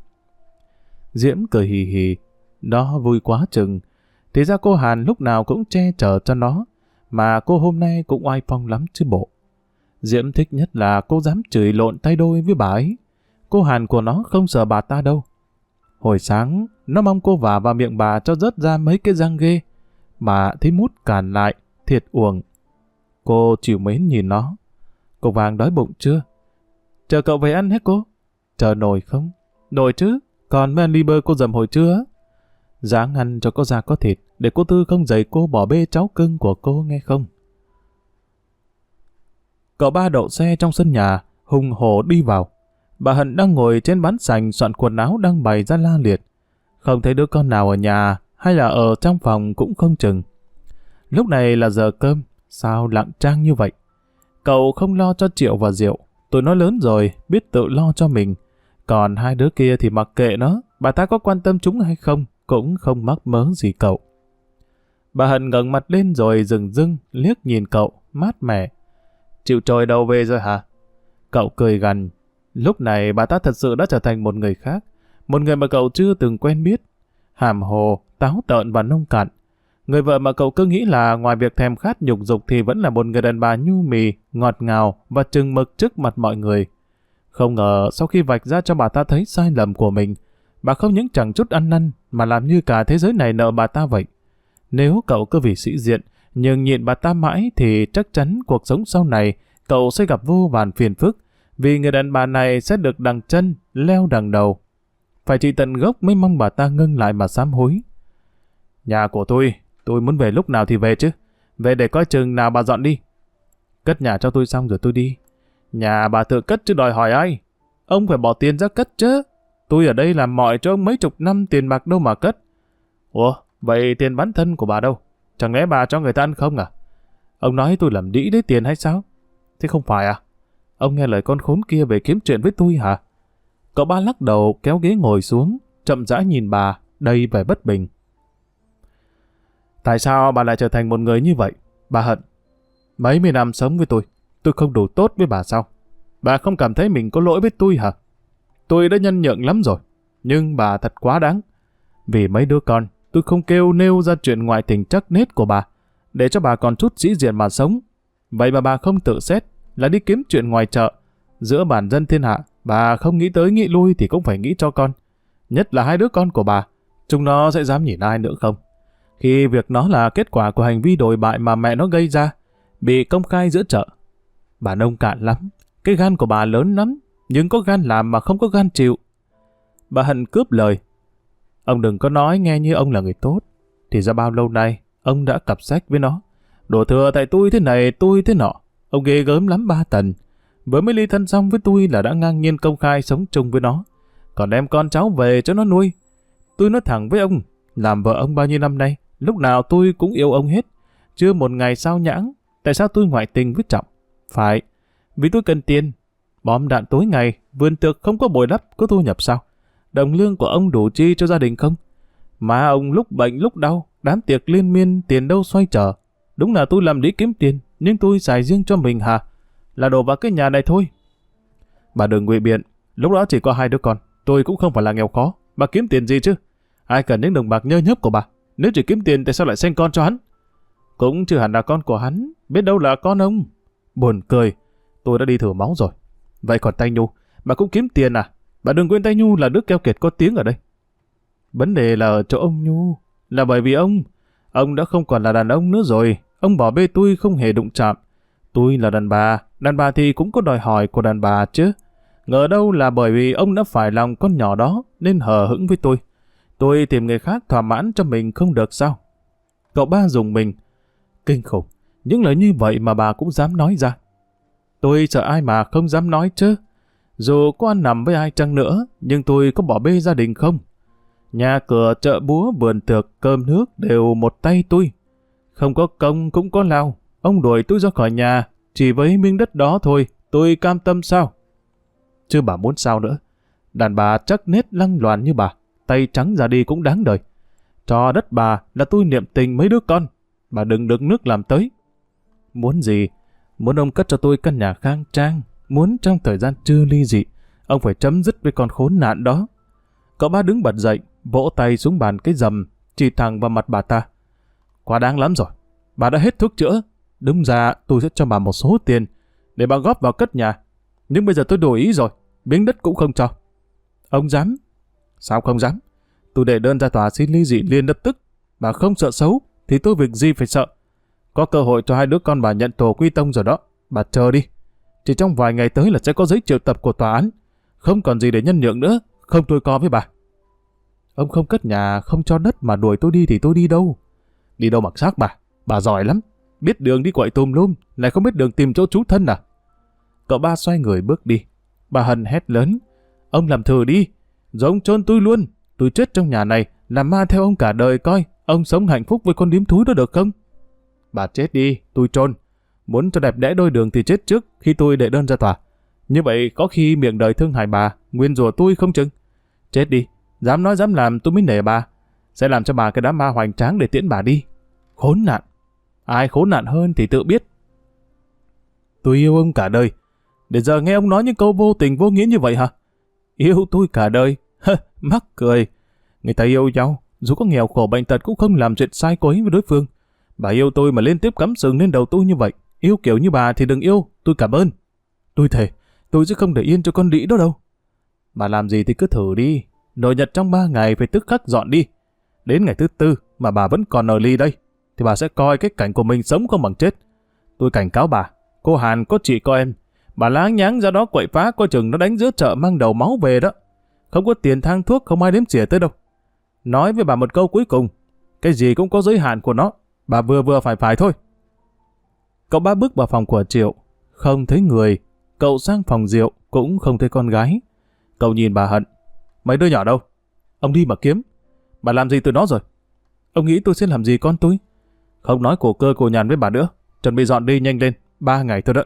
Diễm cười hì hì, nó vui quá chừng. Thì ra cô Hàn lúc nào cũng che chở cho nó, mà cô hôm nay cũng oai phong lắm chứ bộ. Diễm thích nhất là cô dám chửi lộn tay đôi với bà ấy. Cô Hàn của nó không sợ bà ta đâu. Hồi sáng, nó mong cô vả vào miệng bà cho rớt ra mấy cái răng ghê, mà thấy Mút cản lại, thiệt uổng. Cô chịu mến nhìn nó. Cục vàng đói bụng chưa? Chờ cậu về ăn hết cô? Chờ nổi không? Nổi chứ, còn mấy ăn ly bơ cô dầm hồi trưa. Ráng ăn cho có da có thịt, để cô Tư không dạy cô bỏ bê cháu cưng của cô nghe không? Cậu ba đậu xe trong sân nhà, hùng hổ đi vào. Bà Hận đang ngồi trên bán sành soạn quần áo đang bày ra la liệt. Không thấy đứa con nào ở nhà, hay là ở trong phòng cũng không chừng. Lúc này là giờ cơm, sao lặng trang như vậy? Cậu không lo cho Triệu và Diệu, tụi nó lớn rồi, biết tự lo cho mình. Còn hai đứa kia thì mặc kệ nó, bà ta có quan tâm chúng hay không, cũng không mắc mớ gì cậu. Bà Hân ngẩng mặt lên rồi dừng dưng, liếc nhìn cậu, mát mẻ. Chịu trôi đâu về rồi hả? Cậu cười gằn. Lúc này bà ta thật sự đã trở thành một người khác, một người mà cậu chưa từng quen biết. Hàm hồ, táo tợn và nông cạn. Người vợ mà cậu cứ nghĩ là ngoài việc thèm khát nhục dục thì vẫn là một người đàn bà nhu mì, ngọt ngào và chừng mực trước mặt mọi người. Không ngờ sau khi vạch ra cho bà ta thấy sai lầm của mình, bà không những chẳng chút ăn năn mà làm như cả thế giới này nợ bà ta vậy. Nếu cậu cứ vì sĩ diện nhưng nhịn bà ta mãi thì chắc chắn cuộc sống sau này cậu sẽ gặp vô vàn phiền phức, vì người đàn bà này sẽ được đằng chân leo đằng đầu. Phải chỉ tận gốc mới mong bà ta ngưng lại mà sám hối. Nhà của tôi muốn về lúc nào thì về chứ. Về để coi chừng nào bà dọn đi. Cất nhà cho tôi xong rồi tôi đi. Nhà bà tự cất chứ đòi hỏi ai. Ông phải bỏ tiền ra cất chứ. Tôi ở đây làm mọi cho ông mấy chục năm, tiền bạc đâu mà cất. Ủa, vậy tiền bán thân của bà đâu? Chẳng lẽ bà cho người ta ăn không à? Ông nói tôi làm đĩ lấy tiền hay sao? Thế không phải à? Ông nghe lời con khốn kia về kiếm chuyện với tôi hả? Cậu ba lắc đầu kéo ghế ngồi xuống, chậm rãi nhìn bà, đầy vẻ bất bình. Tại sao bà lại trở thành một người như vậy? Bà Hận, mấy mươi năm sống với tôi không đủ tốt với bà sao? Bà không cảm thấy mình có lỗi với tôi hả? Tôi đã nhân nhượng lắm rồi, nhưng bà thật quá đáng. Vì mấy đứa con, tôi không kêu nêu ra chuyện ngoại tình chắc nết của bà, để cho bà còn chút sĩ diện mà sống. Vậy mà bà không tự xét, là đi kiếm chuyện ngoài chợ. Giữa bản dân thiên hạ, bà không nghĩ tới nghĩ lui thì cũng phải nghĩ cho con. Nhất là hai đứa con của bà, chúng nó sẽ dám nhìn ai nữa không? Khi việc nó là kết quả của hành vi đồi bại mà mẹ nó gây ra, bị công khai giữa chợ. Bà nông cạn lắm, cái gan của bà lớn lắm, nhưng có gan làm mà không có gan chịu. Bà Hận cướp lời. Ông đừng có nói nghe như ông là người tốt. Thì ra bao lâu nay, ông đã cặp sách với nó. Đổ thừa tại tôi thế này, tôi thế nọ. Ông ghê gớm lắm ba Tần. Vừa mới ly thân xong với tôi là đã ngang nhiên công khai sống chung với nó. Còn đem con cháu về cho nó nuôi. Tôi nói thẳng với ông, làm vợ ông bao nhiêu năm nay, lúc nào tôi cũng yêu ông hết. Chưa một ngày sao nhãng. Tại sao tôi ngoại tình với Trọng? Phải, vì tôi cần tiền. Bom đạn tối ngày, vườn tược không có bồi đắp, có thu nhập sao? Đồng lương của ông đủ chi cho gia đình không? Mà ông lúc bệnh lúc đau, đám tiệc liên miên, tiền đâu xoay trở. Đúng là tôi làm lý kiếm tiền, nhưng tôi xài riêng cho mình hả? Là đổ vào cái nhà này thôi. Bà đừng ngụy biện, lúc đó chỉ có hai đứa con, tôi cũng không phải là nghèo khó, bà kiếm tiền gì chứ? Ai cần những đồng bạc nhơ nhớp của bà? Nếu chỉ kiếm tiền tại sao lại sinh con cho hắn? Cũng chưa hẳn là con của hắn, biết đâu là con ông. Buồn cười, tôi đã đi thử máu rồi. Vậy còn Tay Nhu, bà cũng kiếm tiền à? Bà đừng quên Tay Nhu là đứa keo kiệt có tiếng ở đây. Vấn đề là ở chỗ ông Nhu, là bởi vì ông đã không còn là đàn ông nữa rồi. Ông bỏ bê tôi không hề đụng chạm. Tôi là đàn bà thì cũng có đòi hỏi của đàn bà chứ. Ngờ đâu là bởi vì ông đã phải lòng con nhỏ đó nên hờ hững với tôi. Tôi tìm người khác thỏa mãn cho mình không được sao? Cậu ba dùng mình. Kinh khủng, những lời như vậy mà bà cũng dám nói ra. Tôi sợ ai mà không dám nói chứ. Dù có ăn nằm với ai chăng nữa, nhưng tôi có bỏ bê gia đình không? Nhà cửa, chợ búa, vườn tược, cơm nước đều một tay tôi. Không có công cũng có lao. Ông đuổi tôi ra khỏi nhà, chỉ với miếng đất đó thôi, tôi cam tâm sao? Chứ bà muốn sao nữa? Đàn bà chắc nết lăng loàn như bà, tay trắng ra đi cũng đáng đời. Cho đất bà là tôi niệm tình mấy đứa con, bà đừng đựng nước làm tới. Muốn gì? Muốn ông cất cho tôi căn nhà khang trang, muốn trong thời gian chưa ly dị, ông phải chấm dứt với con khốn nạn đó. Cậu ba đứng bật dậy, vỗ tay xuống bàn cái rầm, chỉ thẳng vào mặt bà ta. Quá đáng lắm rồi, bà đã hết thuốc chữa. Đúng ra tôi sẽ cho bà một số tiền để bà góp vào cất nhà. Nhưng bây giờ tôi đổi ý rồi, miếng đất cũng không cho. Ông dám? Sao không dám? Tôi đệ đơn ra tòa xin ly dị liền lập tức. Bà không sợ xấu thì tôi việc gì phải sợ. Có cơ hội cho hai đứa con bà nhận tổ quy tông rồi đó. Bà chờ đi. Chỉ trong vài ngày tới là sẽ có giấy triệu tập của tòa án. Không còn gì để nhân nhượng nữa. Không tôi co với bà. Ông không cất nhà, không cho đất mà đuổi tôi đi thì tôi đi đâu? Đi đâu mặc xác bà? Bà giỏi lắm. Biết đường đi quậy tùm lum, lại không biết đường tìm chỗ trú thân à? Cậu ba xoay người bước đi. Bà Hân hét lớn. Ông làm thử đi. Rồi ông chôn tôi luôn. Tôi chết trong nhà này làm ma theo ông cả đời coi, ông sống hạnh phúc với con điếm thúi đó được không? Bà chết đi, tôi trôn. Muốn cho đẹp đẽ đôi đường thì chết trước khi tôi đệ đơn ra tòa. Như vậy có khi miệng đời thương hại bà, nguyên rủa tôi không chừng. Chết đi, dám nói dám làm tôi mới nể bà. Sẽ làm cho bà cái đám ma hoành tráng để tiễn bà đi. Khốn nạn. Ai khốn nạn hơn thì tự biết. Tôi yêu ông cả đời. Để giờ nghe ông nói những câu vô tình vô nghĩa như vậy hả? Yêu tôi cả đời? Mắc cười. Người ta yêu nhau, dù có nghèo khổ bệnh tật cũng không làm chuyện sai quấy với đối phương. Bà yêu tôi mà liên tiếp cắm sừng lên đầu tôi như vậy. Yêu kiểu như bà thì đừng yêu, tôi cảm ơn. Tôi thề, tôi sẽ không để yên cho con đĩ đó đâu. Bà làm gì thì cứ thử đi. Nội nhật trong 3 ngày phải tức khắc dọn đi. Đến ngày thứ 4 mà bà vẫn còn ở ly đây, thì bà sẽ coi cái cảnh của mình sống không bằng chết. Tôi cảnh cáo bà, cô Hàn có chị có em. Bà láng nháng ra đó quậy phá coi chừng nó đánh giữa chợ mang đầu máu về đó. Không có tiền thang thuốc không ai đếm xỉa tới đâu. Nói với bà một câu cuối cùng, cái gì cũng có giới hạn của nó. Bà vừa vừa phải thôi. Cậu ba bước vào phòng của Triệu, không thấy người. Cậu sang phòng Diệu cũng không thấy con gái. Cậu nhìn bà hận. Mấy đứa nhỏ đâu? Ông đi mà kiếm. Bà làm gì từ nó rồi? Ông nghĩ tôi sẽ làm gì con tôi? Không nói cổ cơ cổ nhàn với bà nữa. Chuẩn bị dọn đi nhanh lên. 3 ngày thôi đó.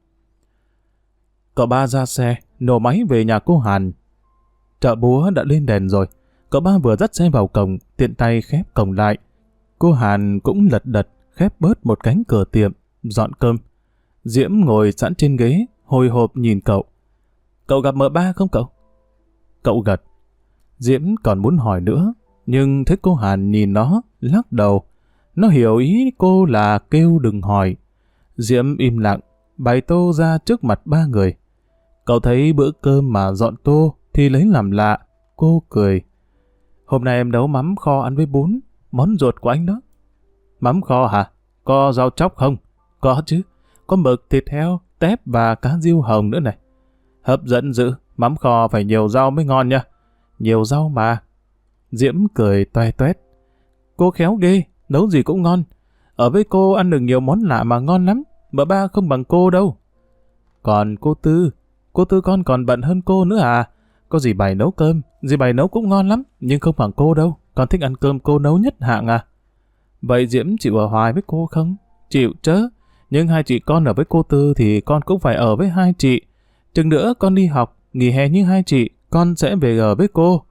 Cậu ba ra xe, nổ máy về nhà cô Hàn. Chợ búa đã lên đèn rồi. Cậu ba vừa dắt xe vào cổng, tiện tay khép cổng lại. Cô Hàn cũng lật đật khép bớt một cánh cửa tiệm, dọn cơm. Diễm ngồi sẵn trên ghế, hồi hộp nhìn cậu. Cậu gặp mợ ba không cậu? Cậu gật. Diễm còn muốn hỏi nữa, nhưng thấy cô Hàn nhìn nó, lắc đầu. Nó hiểu ý cô là kêu đừng hỏi. Diễm im lặng, bày tô ra trước mặt 3 người. Cậu thấy bữa cơm mà dọn tô thì lấy làm lạ. Cô cười. Hôm nay em nấu mắm kho ăn với bún, món ruột của anh đó. Mắm kho hả? Có rau chóc không? Có chứ. Có mực, thịt heo, tép và cá diêu hồng nữa này. Hấp dẫn dữ, mắm kho phải nhiều rau mới ngon nha. Nhiều rau mà. Diễm cười toe toét. Cô khéo ghê, nấu gì cũng ngon. Ở với cô ăn được nhiều món lạ mà ngon lắm. Mợ ba không bằng cô đâu. Còn cô Tư con còn bận hơn cô nữa à? Có dì Bảy nấu cơm, dì Bảy nấu cũng ngon lắm, nhưng không bằng cô đâu. Con thích ăn cơm cô nấu nhất hạng à? Vậy Diễm chịu ở hoài với cô không? Chịu chớ. Nhưng 2 chị con ở với cô Tư thì con cũng phải ở với 2 chị. Chừng nữa con đi học, nghỉ hè như 2 chị, con sẽ về ở với cô.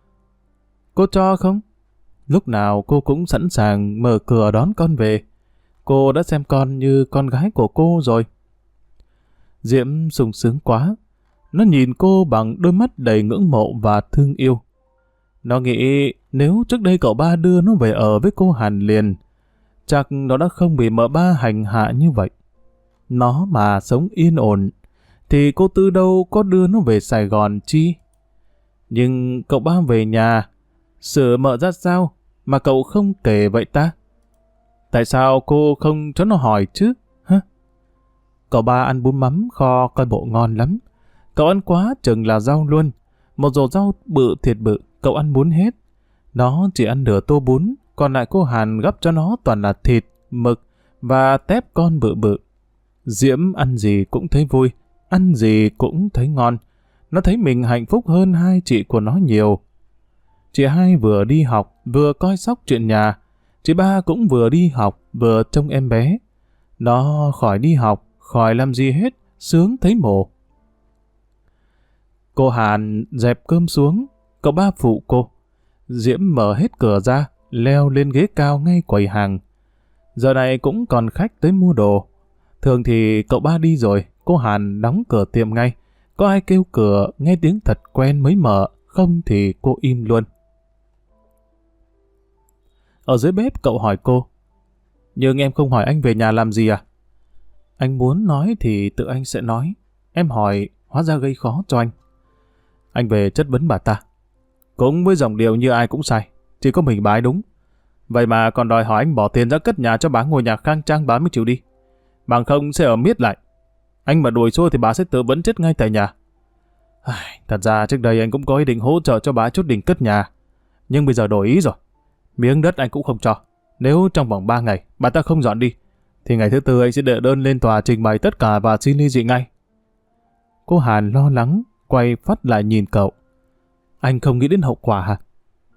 Cô cho không? Lúc nào cô cũng sẵn sàng mở cửa đón con về. Cô đã xem con như con gái của cô rồi. Diễm sung sướng quá. Nó nhìn cô bằng đôi mắt đầy ngưỡng mộ và thương yêu. Nó nghĩ nếu trước đây cậu ba đưa nó về ở với cô Hàn liền, chắc nó đã không bị mợ ba hành hạ như vậy. Nó mà sống yên ổn, thì cô Tư đâu có đưa nó về Sài Gòn chi. Nhưng cậu ba về nhà, sửa mợ ra sao mà cậu không kể vậy ta? Tại sao cô không cho nó hỏi chứ? Hả? Cậu ba ăn bún mắm kho coi bộ ngon lắm. Cậu ăn quá chừng là rau luôn. Một rổ rau bự thiệt bự, cậu ăn bún hết. Nó chỉ ăn nửa tô bún, còn lại cô Hàn gấp cho nó toàn là thịt, mực và tép con bự bự. Diễm ăn gì cũng thấy vui, ăn gì cũng thấy ngon. Nó thấy mình hạnh phúc hơn 2 chị của nó nhiều. Chị hai vừa đi học, vừa coi sóc chuyện nhà. Chị ba cũng vừa đi học, vừa trông em bé. Nó khỏi đi học, khỏi làm gì hết, sướng thấy mồ. Cô Hàn dẹp cơm xuống, cậu ba phụ cô. Diễm mở hết cửa ra, leo lên ghế cao ngay quầy hàng. Giờ này cũng còn khách tới mua đồ. Thường thì cậu ba đi rồi, cô Hàn đóng cửa tiệm ngay. Có ai kêu cửa, nghe tiếng thật quen mới mở, không thì cô im luôn. Ở dưới bếp cậu hỏi cô. Nhưng em không hỏi anh về nhà làm gì à? Anh muốn nói thì tự anh sẽ nói. Em hỏi, hóa ra gây khó cho anh. Anh về chất vấn bà ta. Cũng với giọng điệu như ai cũng sai, chỉ có mình bà ấy đúng. Vậy mà còn đòi hỏi anh bỏ tiền ra cất nhà cho bà ngôi nhà khang trang bà mới chịu đi. Bằng không sẽ ở miết lại. Anh mà đuổi xua thì bà sẽ tự vẫn chết ngay tại nhà. Thật ra trước đây anh cũng có ý định hỗ trợ cho bà chút đỉnh cất nhà. Nhưng bây giờ đổi ý rồi. Miếng đất anh cũng không cho. Nếu trong vòng 3 ngày bà ta không dọn đi, thì ngày thứ 4 anh sẽ đệ đơn lên tòa trình bày tất cả và xin ly dị ngay. Cô Hàn lo lắng, quay phát lại nhìn cậu. Anh không nghĩ đến hậu quả hả?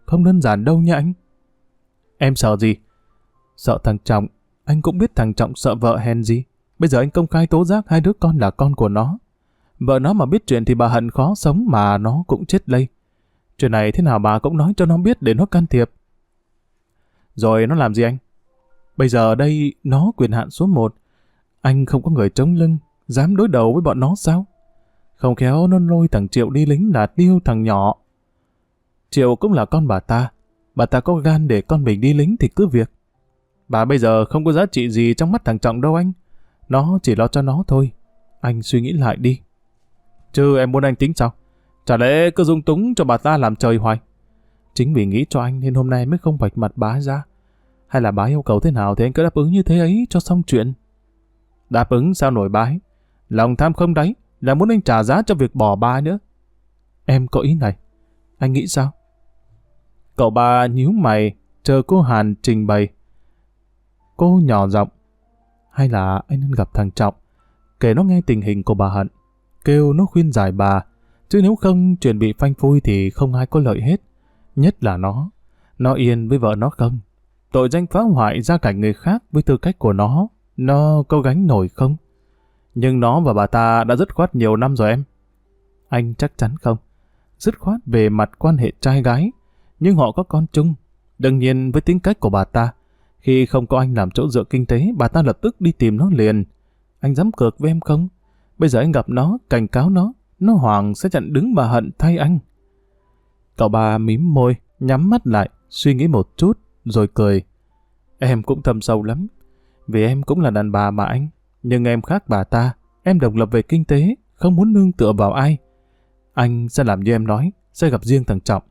không đơn giản đâu nha anh. Em sợ gì? Sợ thằng Trọng. Anh cũng biết thằng Trọng sợ vợ hèn gì. Bây giờ anh công khai tố giác hai đứa con là con của nó. Vợ nó mà biết chuyện thì bà Hận khó sống mà nó cũng chết lây. Chuyện này thế nào bà cũng nói cho nó biết để nó can thiệp. Rồi nó làm gì anh? Bây giờ đây nó quyền hạn số 1. Anh không có người chống lưng, dám đối đầu với bọn nó sao? Không khéo nó lôi thằng Triệu đi lính là tiêu thằng nhỏ. Triệu cũng là con bà ta có gan để con mình đi lính thì cứ việc. Bà bây giờ không có giá trị gì trong mắt thằng Trọng đâu anh. Nó chỉ lo cho nó thôi. Anh suy nghĩ lại đi. Chứ em muốn anh tính sao? Chả lẽ cứ dung túng cho bà ta làm trời hoài? Chính vì nghĩ cho anh nên hôm nay mới không vạch mặt bà ấy ra. Hay là bà yêu cầu thế nào thì anh cứ đáp ứng như thế ấy cho xong chuyện. Đáp ứng sao nổi bà ấy? Lòng tham không đáy, là muốn anh trả giá cho việc bỏ bà ấy nữa. Em có ý này. Anh nghĩ sao? Cậu ba nhíu mày, chờ cô Hàn trình bày. Cô nhỏ giọng. Hay là anh nên gặp thằng Trọng, kể nó nghe tình hình của bà Hận, kêu nó khuyên giải bà, chứ nếu không chuyện bị phanh phui thì không ai có lợi hết. Nhất là nó yên với vợ nó không? Tội danh phá hoại gia cảnh người khác với tư cách của nó có gánh nổi không? Nhưng nó và bà ta đã dứt khoát nhiều năm rồi em. Anh chắc chắn không? Dứt khoát về mặt quan hệ trai gái, nhưng họ có con chung. Đương nhiên với tính cách của bà ta, khi không có anh làm chỗ dựa kinh tế, bà ta lập tức đi tìm nó liền. Anh dám cược với em không? Bây giờ anh gặp nó, cảnh cáo nó hoảng sẽ chặn đứng bà Hận thay anh. Cậu ba mím môi, nhắm mắt lại, suy nghĩ một chút, rồi cười. Em cũng thâm sâu lắm, vì em cũng là đàn bà mà anh. Nhưng em khác bà ta, em độc lập về kinh tế, không muốn nương tựa vào ai. Anh sẽ làm như em nói, sẽ gặp riêng thằng Trọng.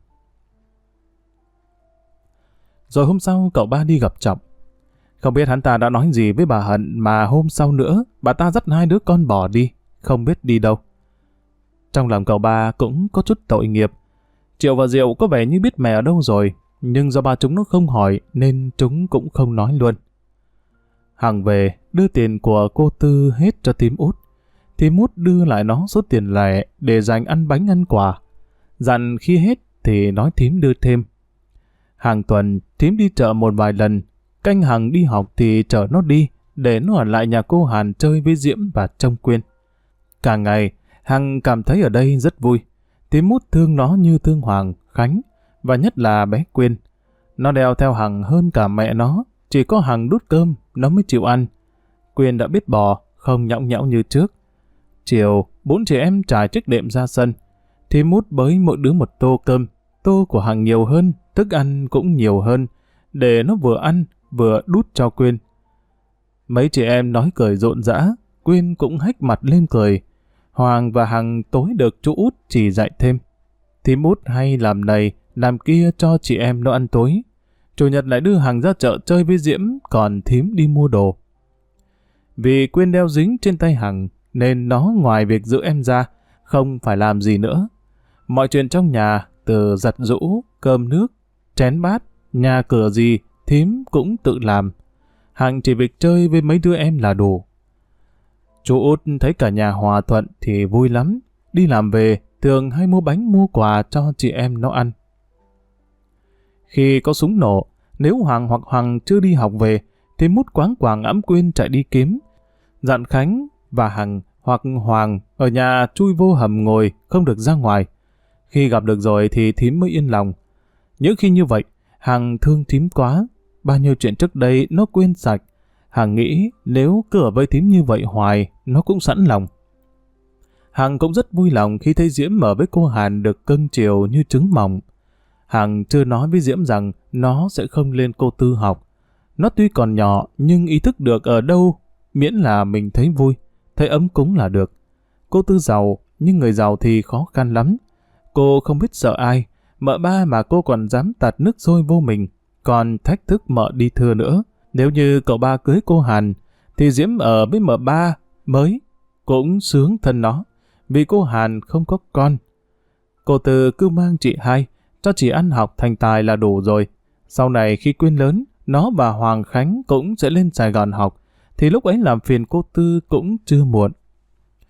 Rồi hôm sau cậu ba đi gặp Trọng. Không biết hắn ta đã nói gì với bà Hận mà hôm sau nữa bà ta dắt hai đứa con bỏ đi, không biết đi đâu. Trong lòng cậu ba cũng có chút tội nghiệp. Triệu và Diệu có vẻ như biết mẹ ở đâu rồi, nhưng do ba chúng nó không hỏi nên chúng cũng không nói luôn. Hằng về đưa tiền của cô Tư hết cho thím Út. Thím Út đưa lại nó số tiền lẻ để dành ăn bánh ăn quà. Dặn khi hết thì nói thím đưa thêm. Hàng tuần thím đi chợ một vài lần, canh Hằng đi học thì chở nó đi để nó ở lại nhà cô Hàn chơi với Diễm và trông Quyên. Cả ngày Hằng cảm thấy ở đây rất vui. Thím Út thương nó như thương Hoàng, Khánh và nhất là bé Quyên. Nó đeo theo Hằng hơn cả mẹ nó, chỉ có Hằng đút cơm nó mới chịu ăn. Quyên đã biết bò, không nhõng nhẽo như trước. Chiều 4 chị em trải chiếc đệm ra sân. Thím Út bới mỗi đứa một tô cơm. Tô của Hằng nhiều hơn, thức ăn cũng nhiều hơn, để nó vừa ăn vừa đút cho Quyên. Mấy chị em nói cười rộn rã, Quyên cũng hếch mặt lên cười. Hoàng và Hằng tối được chú Út chỉ dạy thêm. Thím Út hay làm này, làm kia cho chị em nó ăn tối. Chủ nhật lại đưa Hằng ra chợ chơi với Diễm, còn thím đi mua đồ. Vì Quyên đeo dính trên tay Hằng, nên nó ngoài việc giữ em ra, không phải làm gì nữa. Mọi chuyện trong nhà, từ giặt giũ, cơm nước, chén bát, nhà cửa gì, thím cũng tự làm. Hằng chỉ việc chơi với mấy đứa em là đủ. Chú Út thấy cả nhà hòa thuận thì vui lắm. Đi làm về, thường hay mua bánh mua quà cho chị em nó ăn. Khi có súng nổ, nếu Hoàng hoặc Hằng chưa đi học về, thì mút quáng quàng ẵm Quyên chạy đi kiếm. Dặn Khánh và Hằng hoặc Hoàng ở nhà chui vô hầm ngồi, không được ra ngoài. Khi gặp được rồi thì thím mới yên lòng. Những khi như vậy, Hằng thương thím quá. Bao nhiêu chuyện trước đây nó quên sạch. Hằng nghĩ nếu cứ ở với thím như vậy hoài, nó cũng sẵn lòng. Hằng cũng rất vui lòng khi thấy Diễm ở với cô Hàn được cưng chiều như trứng mỏng. Hằng chưa nói với Diễm rằng nó sẽ không lên cô Tư học. Nó tuy còn nhỏ nhưng ý thức được ở đâu, miễn là mình thấy vui, thấy ấm cúng là được. Cô Tư giàu, nhưng người giàu thì khó khăn lắm. Cô không biết sợ ai, mợ ba mà cô còn dám tạt nước sôi vô mình, còn thách thức mợ đi thưa nữa. Nếu như cậu ba cưới cô Hàn, thì Diễm ở với mợ ba mới cũng sướng thân nó, vì cô Hàn không có con. Cô Tư cứ mang chị hai, cho chị ăn học thành tài là đủ rồi. Sau này khi Quyên lớn, nó và Hoàng Khánh cũng sẽ lên Sài Gòn học, thì lúc ấy làm phiền cô Tư cũng chưa muộn.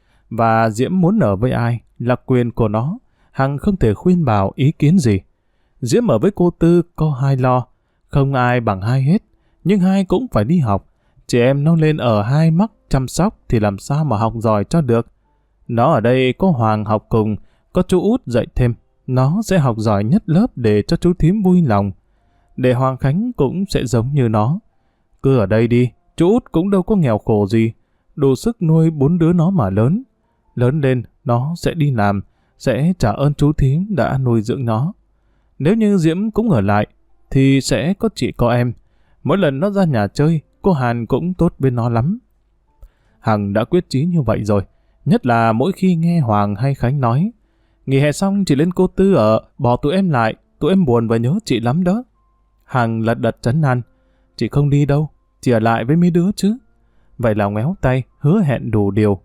Và Diễm muốn ở với ai là quyền của nó, Hằng không thể khuyên bảo ý kiến gì. Diễm ở với cô Tư có hai lo, không ai bằng hai hết, nhưng hai cũng phải đi học. Chị em nó lên ở hai mắc chăm sóc thì làm sao mà học giỏi cho được. Nó ở đây có Hoàng học cùng, có chú Út dạy thêm. Nó sẽ học giỏi nhất lớp để cho chú thím vui lòng. Để Hoàng Khánh cũng sẽ giống như nó. Cứ ở đây đi, chú Út cũng đâu có nghèo khổ gì, đủ sức nuôi 4 đứa nó mà lớn. Lớn lên, nó sẽ đi làm, sẽ trả ơn chú thím đã nuôi dưỡng nó. Nếu như Diễm cũng ở lại, thì sẽ có chị có em. Mỗi lần nó ra nhà chơi, cô Hàn cũng tốt với nó lắm. Hằng đã quyết chí như vậy rồi, nhất là mỗi khi nghe Hoàng hay Khánh nói, nghỉ hè xong chị lên cô Tư ở, bỏ tụi em lại, tụi em buồn và nhớ chị lắm đó. Hằng lật đật trấn an, chị không đi đâu, chị ở lại với mấy đứa chứ. Vậy là ngoéo tay, hứa hẹn đủ điều.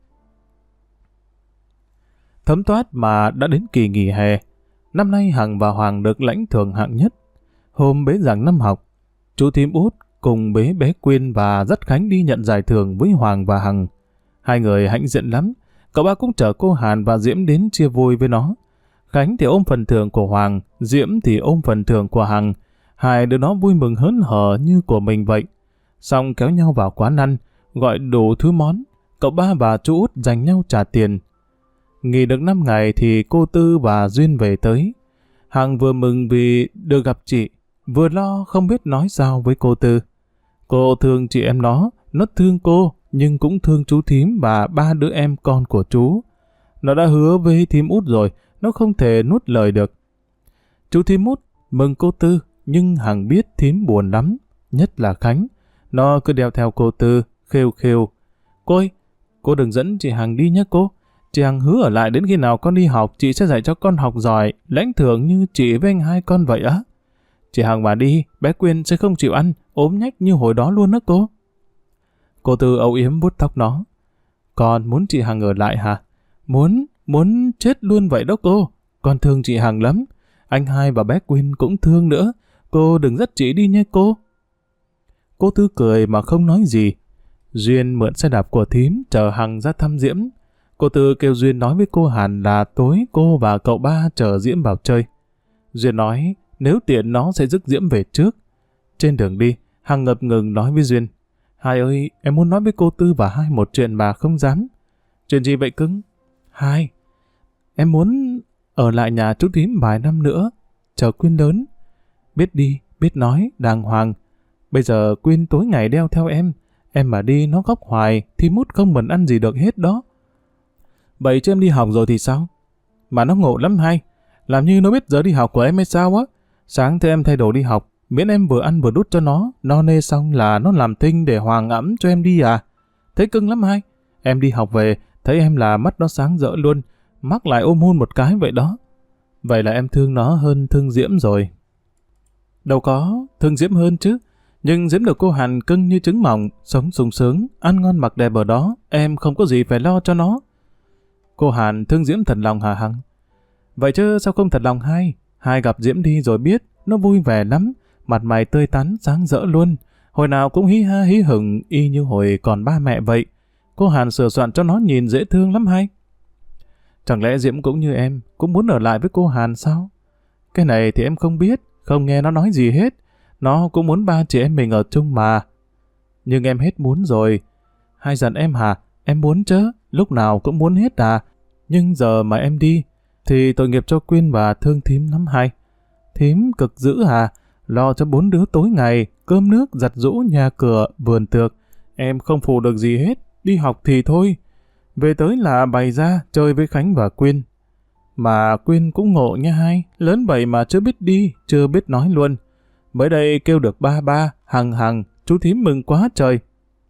Thấm thoát mà đã đến kỳ nghỉ hè. Năm nay Hằng và Hoàng được lãnh thưởng hạng nhất. Hôm bế giảng năm học, chú thím Út cùng bế bé Quyên và dắt Khánh đi nhận giải thưởng với Hoàng và Hằng. Hai người hãnh diện lắm. Cậu ba cũng chở cô Hàn và Diễm đến chia vui với nó. Khánh thì ôm phần thưởng của Hoàng, Diễm thì ôm phần thưởng của Hằng. Hai đứa nó vui mừng hớn hở như của mình vậy. Xong kéo nhau vào quán ăn, gọi đủ thứ món. Cậu ba và chú Út dành nhau trả tiền. Nghỉ được 5 ngày thì cô Tư và Duyên về tới. Hằng vừa mừng vì được gặp chị, vừa lo không biết nói sao với cô Tư. Cô thương chị em nó thương cô, nhưng cũng thương chú thím và 3 đứa em con của chú. Nó đã hứa với thím Út rồi, nó không thể nuốt lời được. Chú thím Út mừng cô Tư, nhưng Hằng biết thím buồn lắm, nhất là Khánh. Nó cứ đeo theo cô Tư, khêu khêu. Cô ơi, cô đừng dẫn chị Hằng đi nhé cô. Chị Hằng hứa ở lại đến khi nào con đi học, chị sẽ dạy cho con học giỏi, lãnh thưởng như chị với anh hai con vậy á. Chị Hằng mà đi, bé Quyên sẽ không chịu ăn, ốm nhách như hồi đó luôn đó cô. Cô Tư âu yếm vuốt tóc nó. Con muốn chị Hằng ở lại hả? Muốn chết luôn vậy đó cô. Con thương chị Hằng lắm. Anh hai và bé Quyên cũng thương nữa. Cô đừng dắt chị đi nhé cô. Cô Tư cười mà không nói gì. Duyên mượn xe đạp của thím chở Hằng ra thăm Diễm. Cô Tư kêu Duyên nói với cô Hàn là tối cô và cậu ba chở Diễm vào chơi. Duyên nói nếu tiện nó sẽ rước Diễm về trước. Trên đường đi, Hằng ngập ngừng nói với Duyên. Hai ơi, em muốn nói với cô Tư và Hai một chuyện mà không dám. Chuyện gì vậy cưng? Hai, em muốn ở lại nhà chú thím vài năm nữa, chờ Quyên lớn. Biết đi, biết nói, đàng hoàng. Bây giờ Quyên tối ngày đeo theo em mà đi nó khóc hoài, thì mút không mần ăn gì được hết đó. Vậy chứ em đi học rồi thì sao? Mà nó ngộ lắm Hai, làm như nó biết giờ đi học của em hay sao á. Sáng thì em thay đồ đi học, miễn em vừa ăn vừa đút cho nó nê xong là nó làm thinh để Hoàng ẵm cho em đi à. Thấy cưng lắm Hai, em đi học về, thấy em là mắt nó sáng rỡ luôn, mắc lại ôm hôn một cái vậy đó. Vậy là em thương nó hơn thương Diễm rồi. Đâu có, thương Diễm hơn chứ. Nhưng Diễm được cô Hàn cưng như trứng mỏng, sống sung sướng, ăn ngon mặc đẹp ở đó, em không có gì phải lo cho nó. Cô Hàn thương Diễm thật lòng hả Hằng? Vậy chứ sao không thật lòng Hai? Hai gặp Diễm đi rồi biết, nó vui vẻ lắm, mặt mày tươi tắn, sáng rỡ luôn. Hồi nào cũng hí ha hí hửng, y như hồi còn ba mẹ vậy. Cô Hàn sửa soạn cho nó nhìn dễ thương lắm Hai. Chẳng lẽ Diễm cũng như em, cũng muốn ở lại với cô Hàn sao? Cái này thì em không biết, không nghe nó nói gì hết. Nó cũng muốn ba chị em mình ở chung mà. Nhưng em hết muốn rồi. Hai giận em hả? Em muốn chứ, lúc nào cũng muốn hết à. Nhưng giờ mà em đi, thì tội nghiệp cho Quyên và thương thím lắm Hai. Thím cực dữ hả? Lo cho 4 đứa tối ngày, cơm nước, giặt giũ, nhà cửa, vườn tược. Em không phụ được gì hết, đi học thì thôi. Về tới là bày ra, chơi với Khánh và Quyên. Mà Quyên cũng ngộ nha Hai, lớn vậy mà chưa biết đi, chưa biết nói luôn. Mới đây kêu được ba ba, Hằng, chú thím mừng quá trời.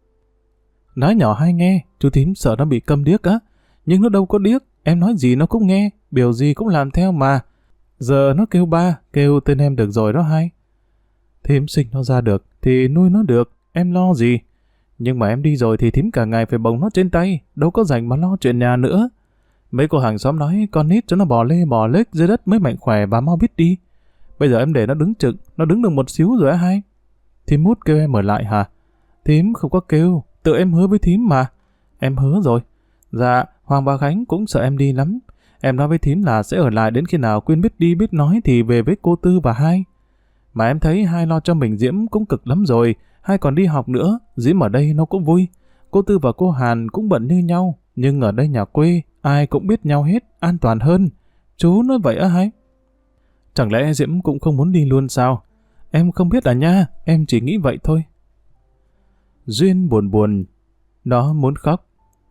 Nói nhỏ Hai nghe, chú thím sợ nó bị câm điếc á. Nhưng nó đâu có điếc, em nói gì nó cũng nghe, biểu gì cũng làm theo mà. Giờ nó kêu ba, kêu tên em được rồi đó Hai. Thím sinh nó ra được, thì nuôi nó được, em lo gì. Nhưng mà em đi rồi thì thím cả ngày phải bồng nó trên tay, đâu có rảnh mà lo chuyện nhà nữa. Mấy cô hàng xóm nói con nít cho nó bò lê bò lếch dưới đất mới mạnh khỏe và mau biết đi. Bây giờ em để nó đứng trực, nó đứng được một xíu rồi á Hai. Thím Mút kêu em ở lại hả? Thím không có kêu, tự em hứa với thím mà. Em hứa rồi. Dạ, Hoàng bà Khánh cũng sợ em đi lắm. Em nói với thím là sẽ ở lại đến khi nào Quyên biết đi biết nói thì về với cô Tư và Hai. Mà em thấy Hai lo cho mình Diễm cũng cực lắm rồi, Hai còn đi học nữa, Diễm ở đây nó cũng vui. Cô Tư và cô Hàn cũng bận như nhau, nhưng ở đây nhà quê, ai cũng biết nhau hết, an toàn hơn. Chú nói vậy á Hai? Chẳng lẽ Diễm cũng không muốn đi luôn sao? Em không biết à nha, em chỉ nghĩ vậy thôi. Duyên buồn buồn, nó muốn khóc.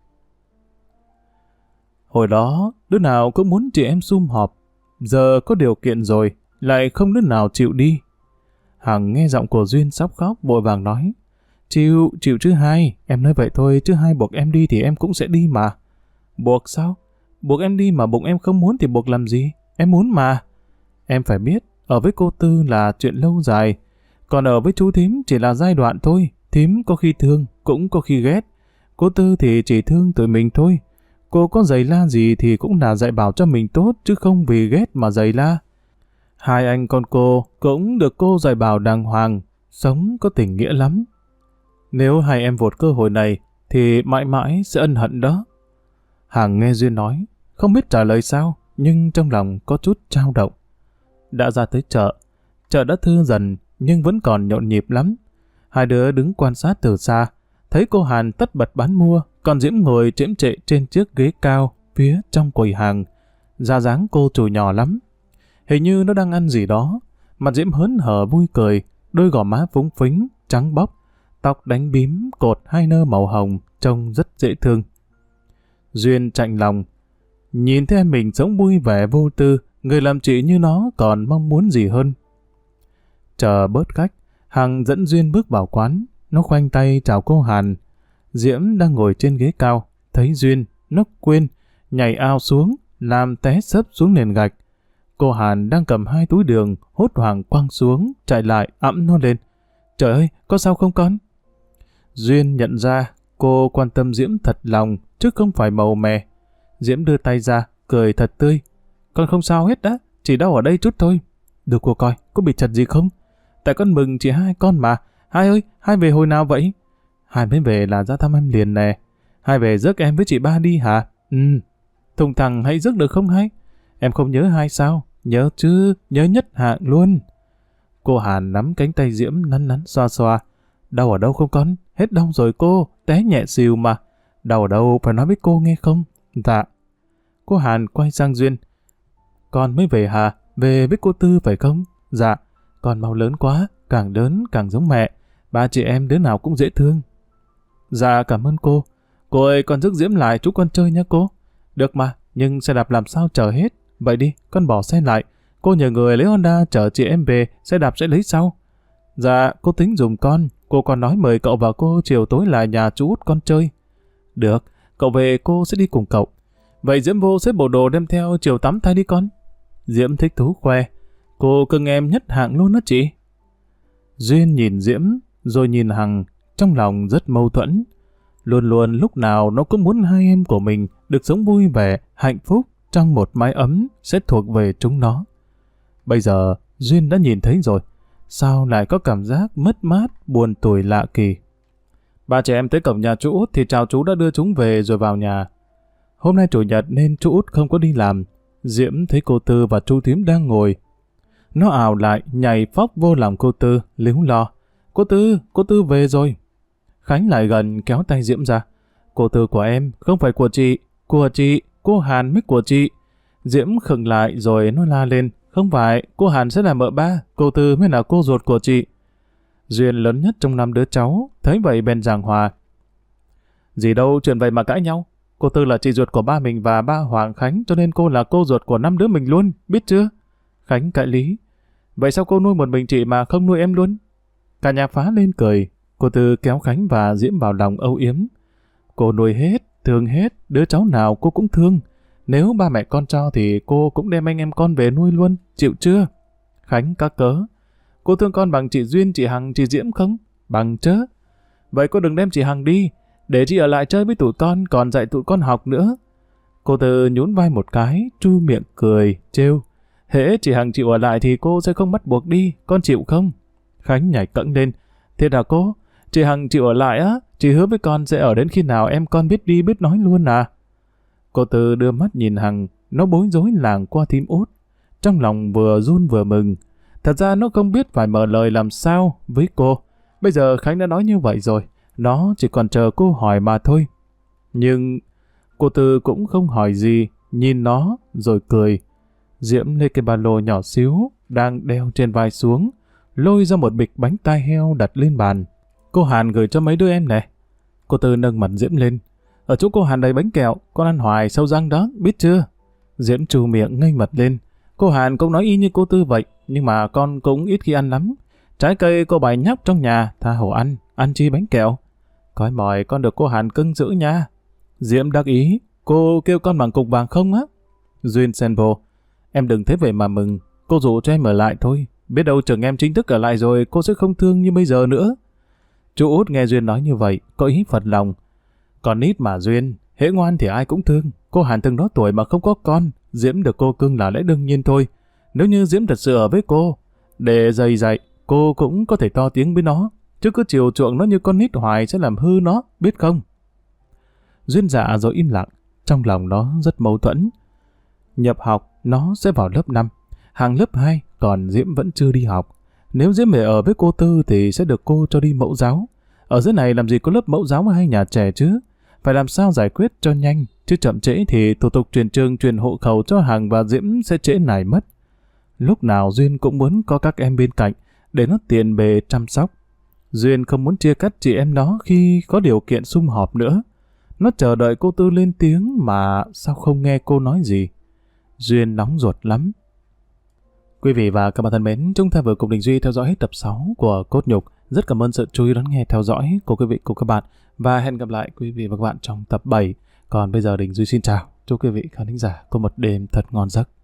Hồi đó, đứa nào cũng muốn chị em sum họp. Giờ có điều kiện rồi, lại không đứa nào chịu đi. Hằng nghe giọng của Duyên sắp khóc, vội vàng nói. Chịu chứ Hai, em nói vậy thôi, chứ Hai buộc em đi thì em cũng sẽ đi mà. Buộc sao? Buộc em đi mà bụng em không muốn thì buộc làm gì? Em muốn mà. Em phải biết, ở với cô Tư là chuyện lâu dài, còn ở với chú Thím chỉ là giai đoạn thôi. Thím có khi thương, cũng có khi ghét. Cô Tư thì chỉ thương tụi mình thôi. Cô có giày la gì thì cũng là dạy bảo cho mình tốt, chứ không vì ghét mà giày la. Hai anh con cô cũng được cô dạy bảo đàng hoàng, sống có tình nghĩa lắm. Nếu hai em vụt cơ hội này, thì mãi mãi sẽ ân hận đó. Hằng nghe Duyên nói, không biết trả lời sao, nhưng trong lòng có chút trao động. Đã ra tới chợ, chợ đã thưa dần, nhưng vẫn còn nhộn nhịp lắm. Hai đứa đứng quan sát từ xa, thấy cô Hàn tất bật bán mua, còn Diễm ngồi chễm chệ trên chiếc ghế cao phía trong quầy hàng. Da dáng cô chủ nhỏ lắm. Hình như nó đang ăn gì đó. Mặt Diễm hớn hở vui cười, đôi gò má phúng phính, trắng bóc, tóc đánh bím, cột hai nơ màu hồng, trông rất dễ thương. Duyên chạnh lòng, nhìn thấy em mình sống vui vẻ vô tư, người làm chị như nó còn mong muốn gì hơn. Chờ bớt khách, Hằng dẫn Duyên bước vào quán, nó khoanh tay chào cô Hàn. Diễm đang ngồi trên ghế cao, thấy Duyên, nó quên, nhảy ao xuống, làm té sấp xuống nền gạch. Cô Hàn đang cầm 2 túi đường, hốt hoảng quăng xuống, chạy lại ẵm nó lên. Trời ơi, có sao không con? Duyên nhận ra cô quan tâm Diễm thật lòng, chứ không phải màu mè. Diễm đưa tay ra, cười thật tươi. Con không sao hết đã, chỉ đau ở đây chút thôi. Được cô coi, có bị chật gì không? Tại con mừng chị Hai con mà. Hai ơi, Hai về hồi nào vậy? Hai mới về là ra thăm em liền nè. Hai về rước em với chị Ba đi hả? Thùng thằng hãy rước được không Hai? Em không nhớ Hai sao? Nhớ chứ, nhớ nhất hạng luôn. Cô Hàn nắm cánh tay Diễm nắn nắn xoa xoa. Đau ở đâu không con? Hết đau rồi cô, té nhẹ xìu mà. Đau ở đâu phải nói với cô nghe không? Dạ. Cô Hàn quay sang Duyên. Con mới về hả? Về với cô Tư phải không? Dạ. Con mau lớn quá, càng lớn càng giống mẹ. Ba chị em đứa nào cũng dễ thương. Dạ cảm ơn cô. Cô ơi con rước Diễm lại chú con chơi nhé cô. Được mà, nhưng xe đạp làm sao chở hết. Vậy đi, con bỏ xe lại. Cô nhờ người lấy Honda chở chị em về, xe đạp sẽ lấy sau. Dạ, cô tính dùng con. Cô còn nói mời cậu và cô chiều tối lại nhà chú út con chơi. Được, cậu về cô sẽ đi cùng cậu. Vậy Diễm vô xếp bộ đồ đem theo chiều tắm thay đi con. Diễm thích thú khoe. Cô cưng em nhất hạng luôn đó chị. Duyên nhìn Diễm, rồi nhìn Hằng, trong lòng rất mâu thuẫn. Luôn luôn lúc nào nó cũng muốn hai em của mình được sống vui vẻ, hạnh phúc trong một mái ấm sẽ thuộc về chúng nó. Bây giờ Duyên đã nhìn thấy rồi, sao lại có cảm giác mất mát, buồn tủi lạ kỳ. Ba trẻ em tới cổng nhà chú út thì chào chú đã đưa chúng về rồi vào nhà. Hôm nay chủ nhật nên chú út không có đi làm. Diễm thấy cô Tư và chú Thím đang ngồi. Nó ào lại, nhảy phóc vô lòng cô Tư, líu lo. Cô Tư về rồi. Khánh lại gần kéo tay Diễm ra. Cô Tư của em, không phải của chị, cô Hàn mới của chị. Diễm khựng lại rồi nó la lên. Không phải, cô Hàn sẽ là mợ ba, cô Tư mới là cô ruột của chị. Duyên lớn nhất trong 5 đứa cháu, thấy vậy bèn giảng hòa. Gì đâu, chuyện vậy mà cãi nhau. Cô Tư là chị ruột của ba mình và ba Hoàng Khánh, cho nên cô là cô ruột của 5 đứa mình luôn, biết chưa? Khánh cãi lý. Vậy sao cô nuôi một mình chị mà không nuôi em luôn? Cả nhà phá lên cười. Cô Tư kéo Khánh và Diễm vào lòng âu yếm. Cô nuôi hết, thương hết, đứa cháu nào cô cũng thương. Nếu ba mẹ con cho thì cô cũng đem anh em con về nuôi luôn, chịu chưa? Khánh các cớ. Cô thương con bằng chị Duyên, chị Hằng, chị Diễm không? Bằng chớ. Vậy cô đừng đem chị Hằng đi, để chị ở lại chơi với tụi con, còn dạy tụi con học nữa. Cô Tư nhún vai một cái, chu miệng cười, trêu. Hễ chị Hằng chịu ở lại thì cô sẽ không bắt buộc đi, con chịu không? Khánh nhảy cẫng lên. Thiệt hả cô? Chị Hằng chịu ở lại á? Chị hứa với con sẽ ở đến khi nào em con biết đi biết nói luôn à? Cô Tư đưa mắt nhìn Hằng, Nó bối rối làng qua thím Út. Trong lòng vừa run vừa mừng. Thật ra nó không biết phải mở lời làm sao với cô. Bây giờ Khánh đã nói như vậy rồi. Nó chỉ còn chờ cô hỏi mà thôi. Nhưng cô Tư cũng không hỏi gì, nhìn nó rồi cười. Diễm lấy cái ba lô nhỏ xíu đang đeo trên vai xuống, lôi ra một bịch bánh tai heo đặt lên bàn. Cô Hàn gửi cho mấy đứa em nè. Cô Tư nâng mặt Diễm lên. Ở chỗ cô Hàn đầy bánh kẹo, con ăn hoài sâu răng đó, biết chưa? Diễm trù miệng ngây mặt lên. Cô Hàn cũng nói y như cô Tư vậy, nhưng mà con cũng ít khi ăn lắm. Trái cây cô bày nhóc trong nhà, tha hồ ăn chi bánh kẹo. Coi mỏi con được cô Hàn cưng giữ nha. Diễm đắc ý, cô kêu con bằng cục vàng không á? Duyên xen vô, em đừng thế vậy mà mừng, cô dụ cho em ở lại thôi. Biết đâu chừng em chính thức ở lại rồi cô sẽ không thương như bây giờ nữa. Chú Út nghe Duyên nói như vậy, có ý phật lòng. Còn nít mà Duyên, hễ ngoan thì ai cũng thương. Cô Hàn từng đó tuổi mà không có con, Diễm được cô cưng là lẽ đương nhiên thôi. Nếu như Diễm thật sự ở với cô, để dày dạy, cô cũng có thể to tiếng với nó. Chứ cứ chiều chuộng nó như con nít hoài sẽ làm hư nó, biết không? Duyên dạ rồi im lặng, trong lòng nó rất mâu thuẫn. Nhập học, nó sẽ vào lớp 5, hàng lớp 2, còn Diễm vẫn chưa đi học. Nếu Diễm về ở với cô Tư thì sẽ được cô cho đi mẫu giáo. Ở dưới này làm gì có lớp mẫu giáo hay nhà trẻ chứ? Phải làm sao giải quyết cho nhanh, chứ chậm trễ thì thủ tục chuyển trường chuyển hộ khẩu cho Hằng và Diễm sẽ trễ nải mất. Lúc nào Duyên cũng muốn có các em bên cạnh để nó tiện bề chăm sóc. Duyên không muốn chia cắt chị em nó khi có điều kiện sum họp nữa. Nó chờ đợi cô Tư lên tiếng mà sao không nghe cô nói gì. Duyên nóng ruột lắm. Quý vị và các bạn thân mến, chúng ta vừa cùng Đình Duy theo dõi hết tập 6 của Cốt Nhục. Rất cảm ơn sự chú ý đón nghe theo dõi của quý vị cùng các bạn. Và hẹn gặp lại quý vị và các bạn trong tập 7. Còn bây giờ Đình Duy xin chào. Chúc quý vị khán thính giả có một đêm thật ngon giấc.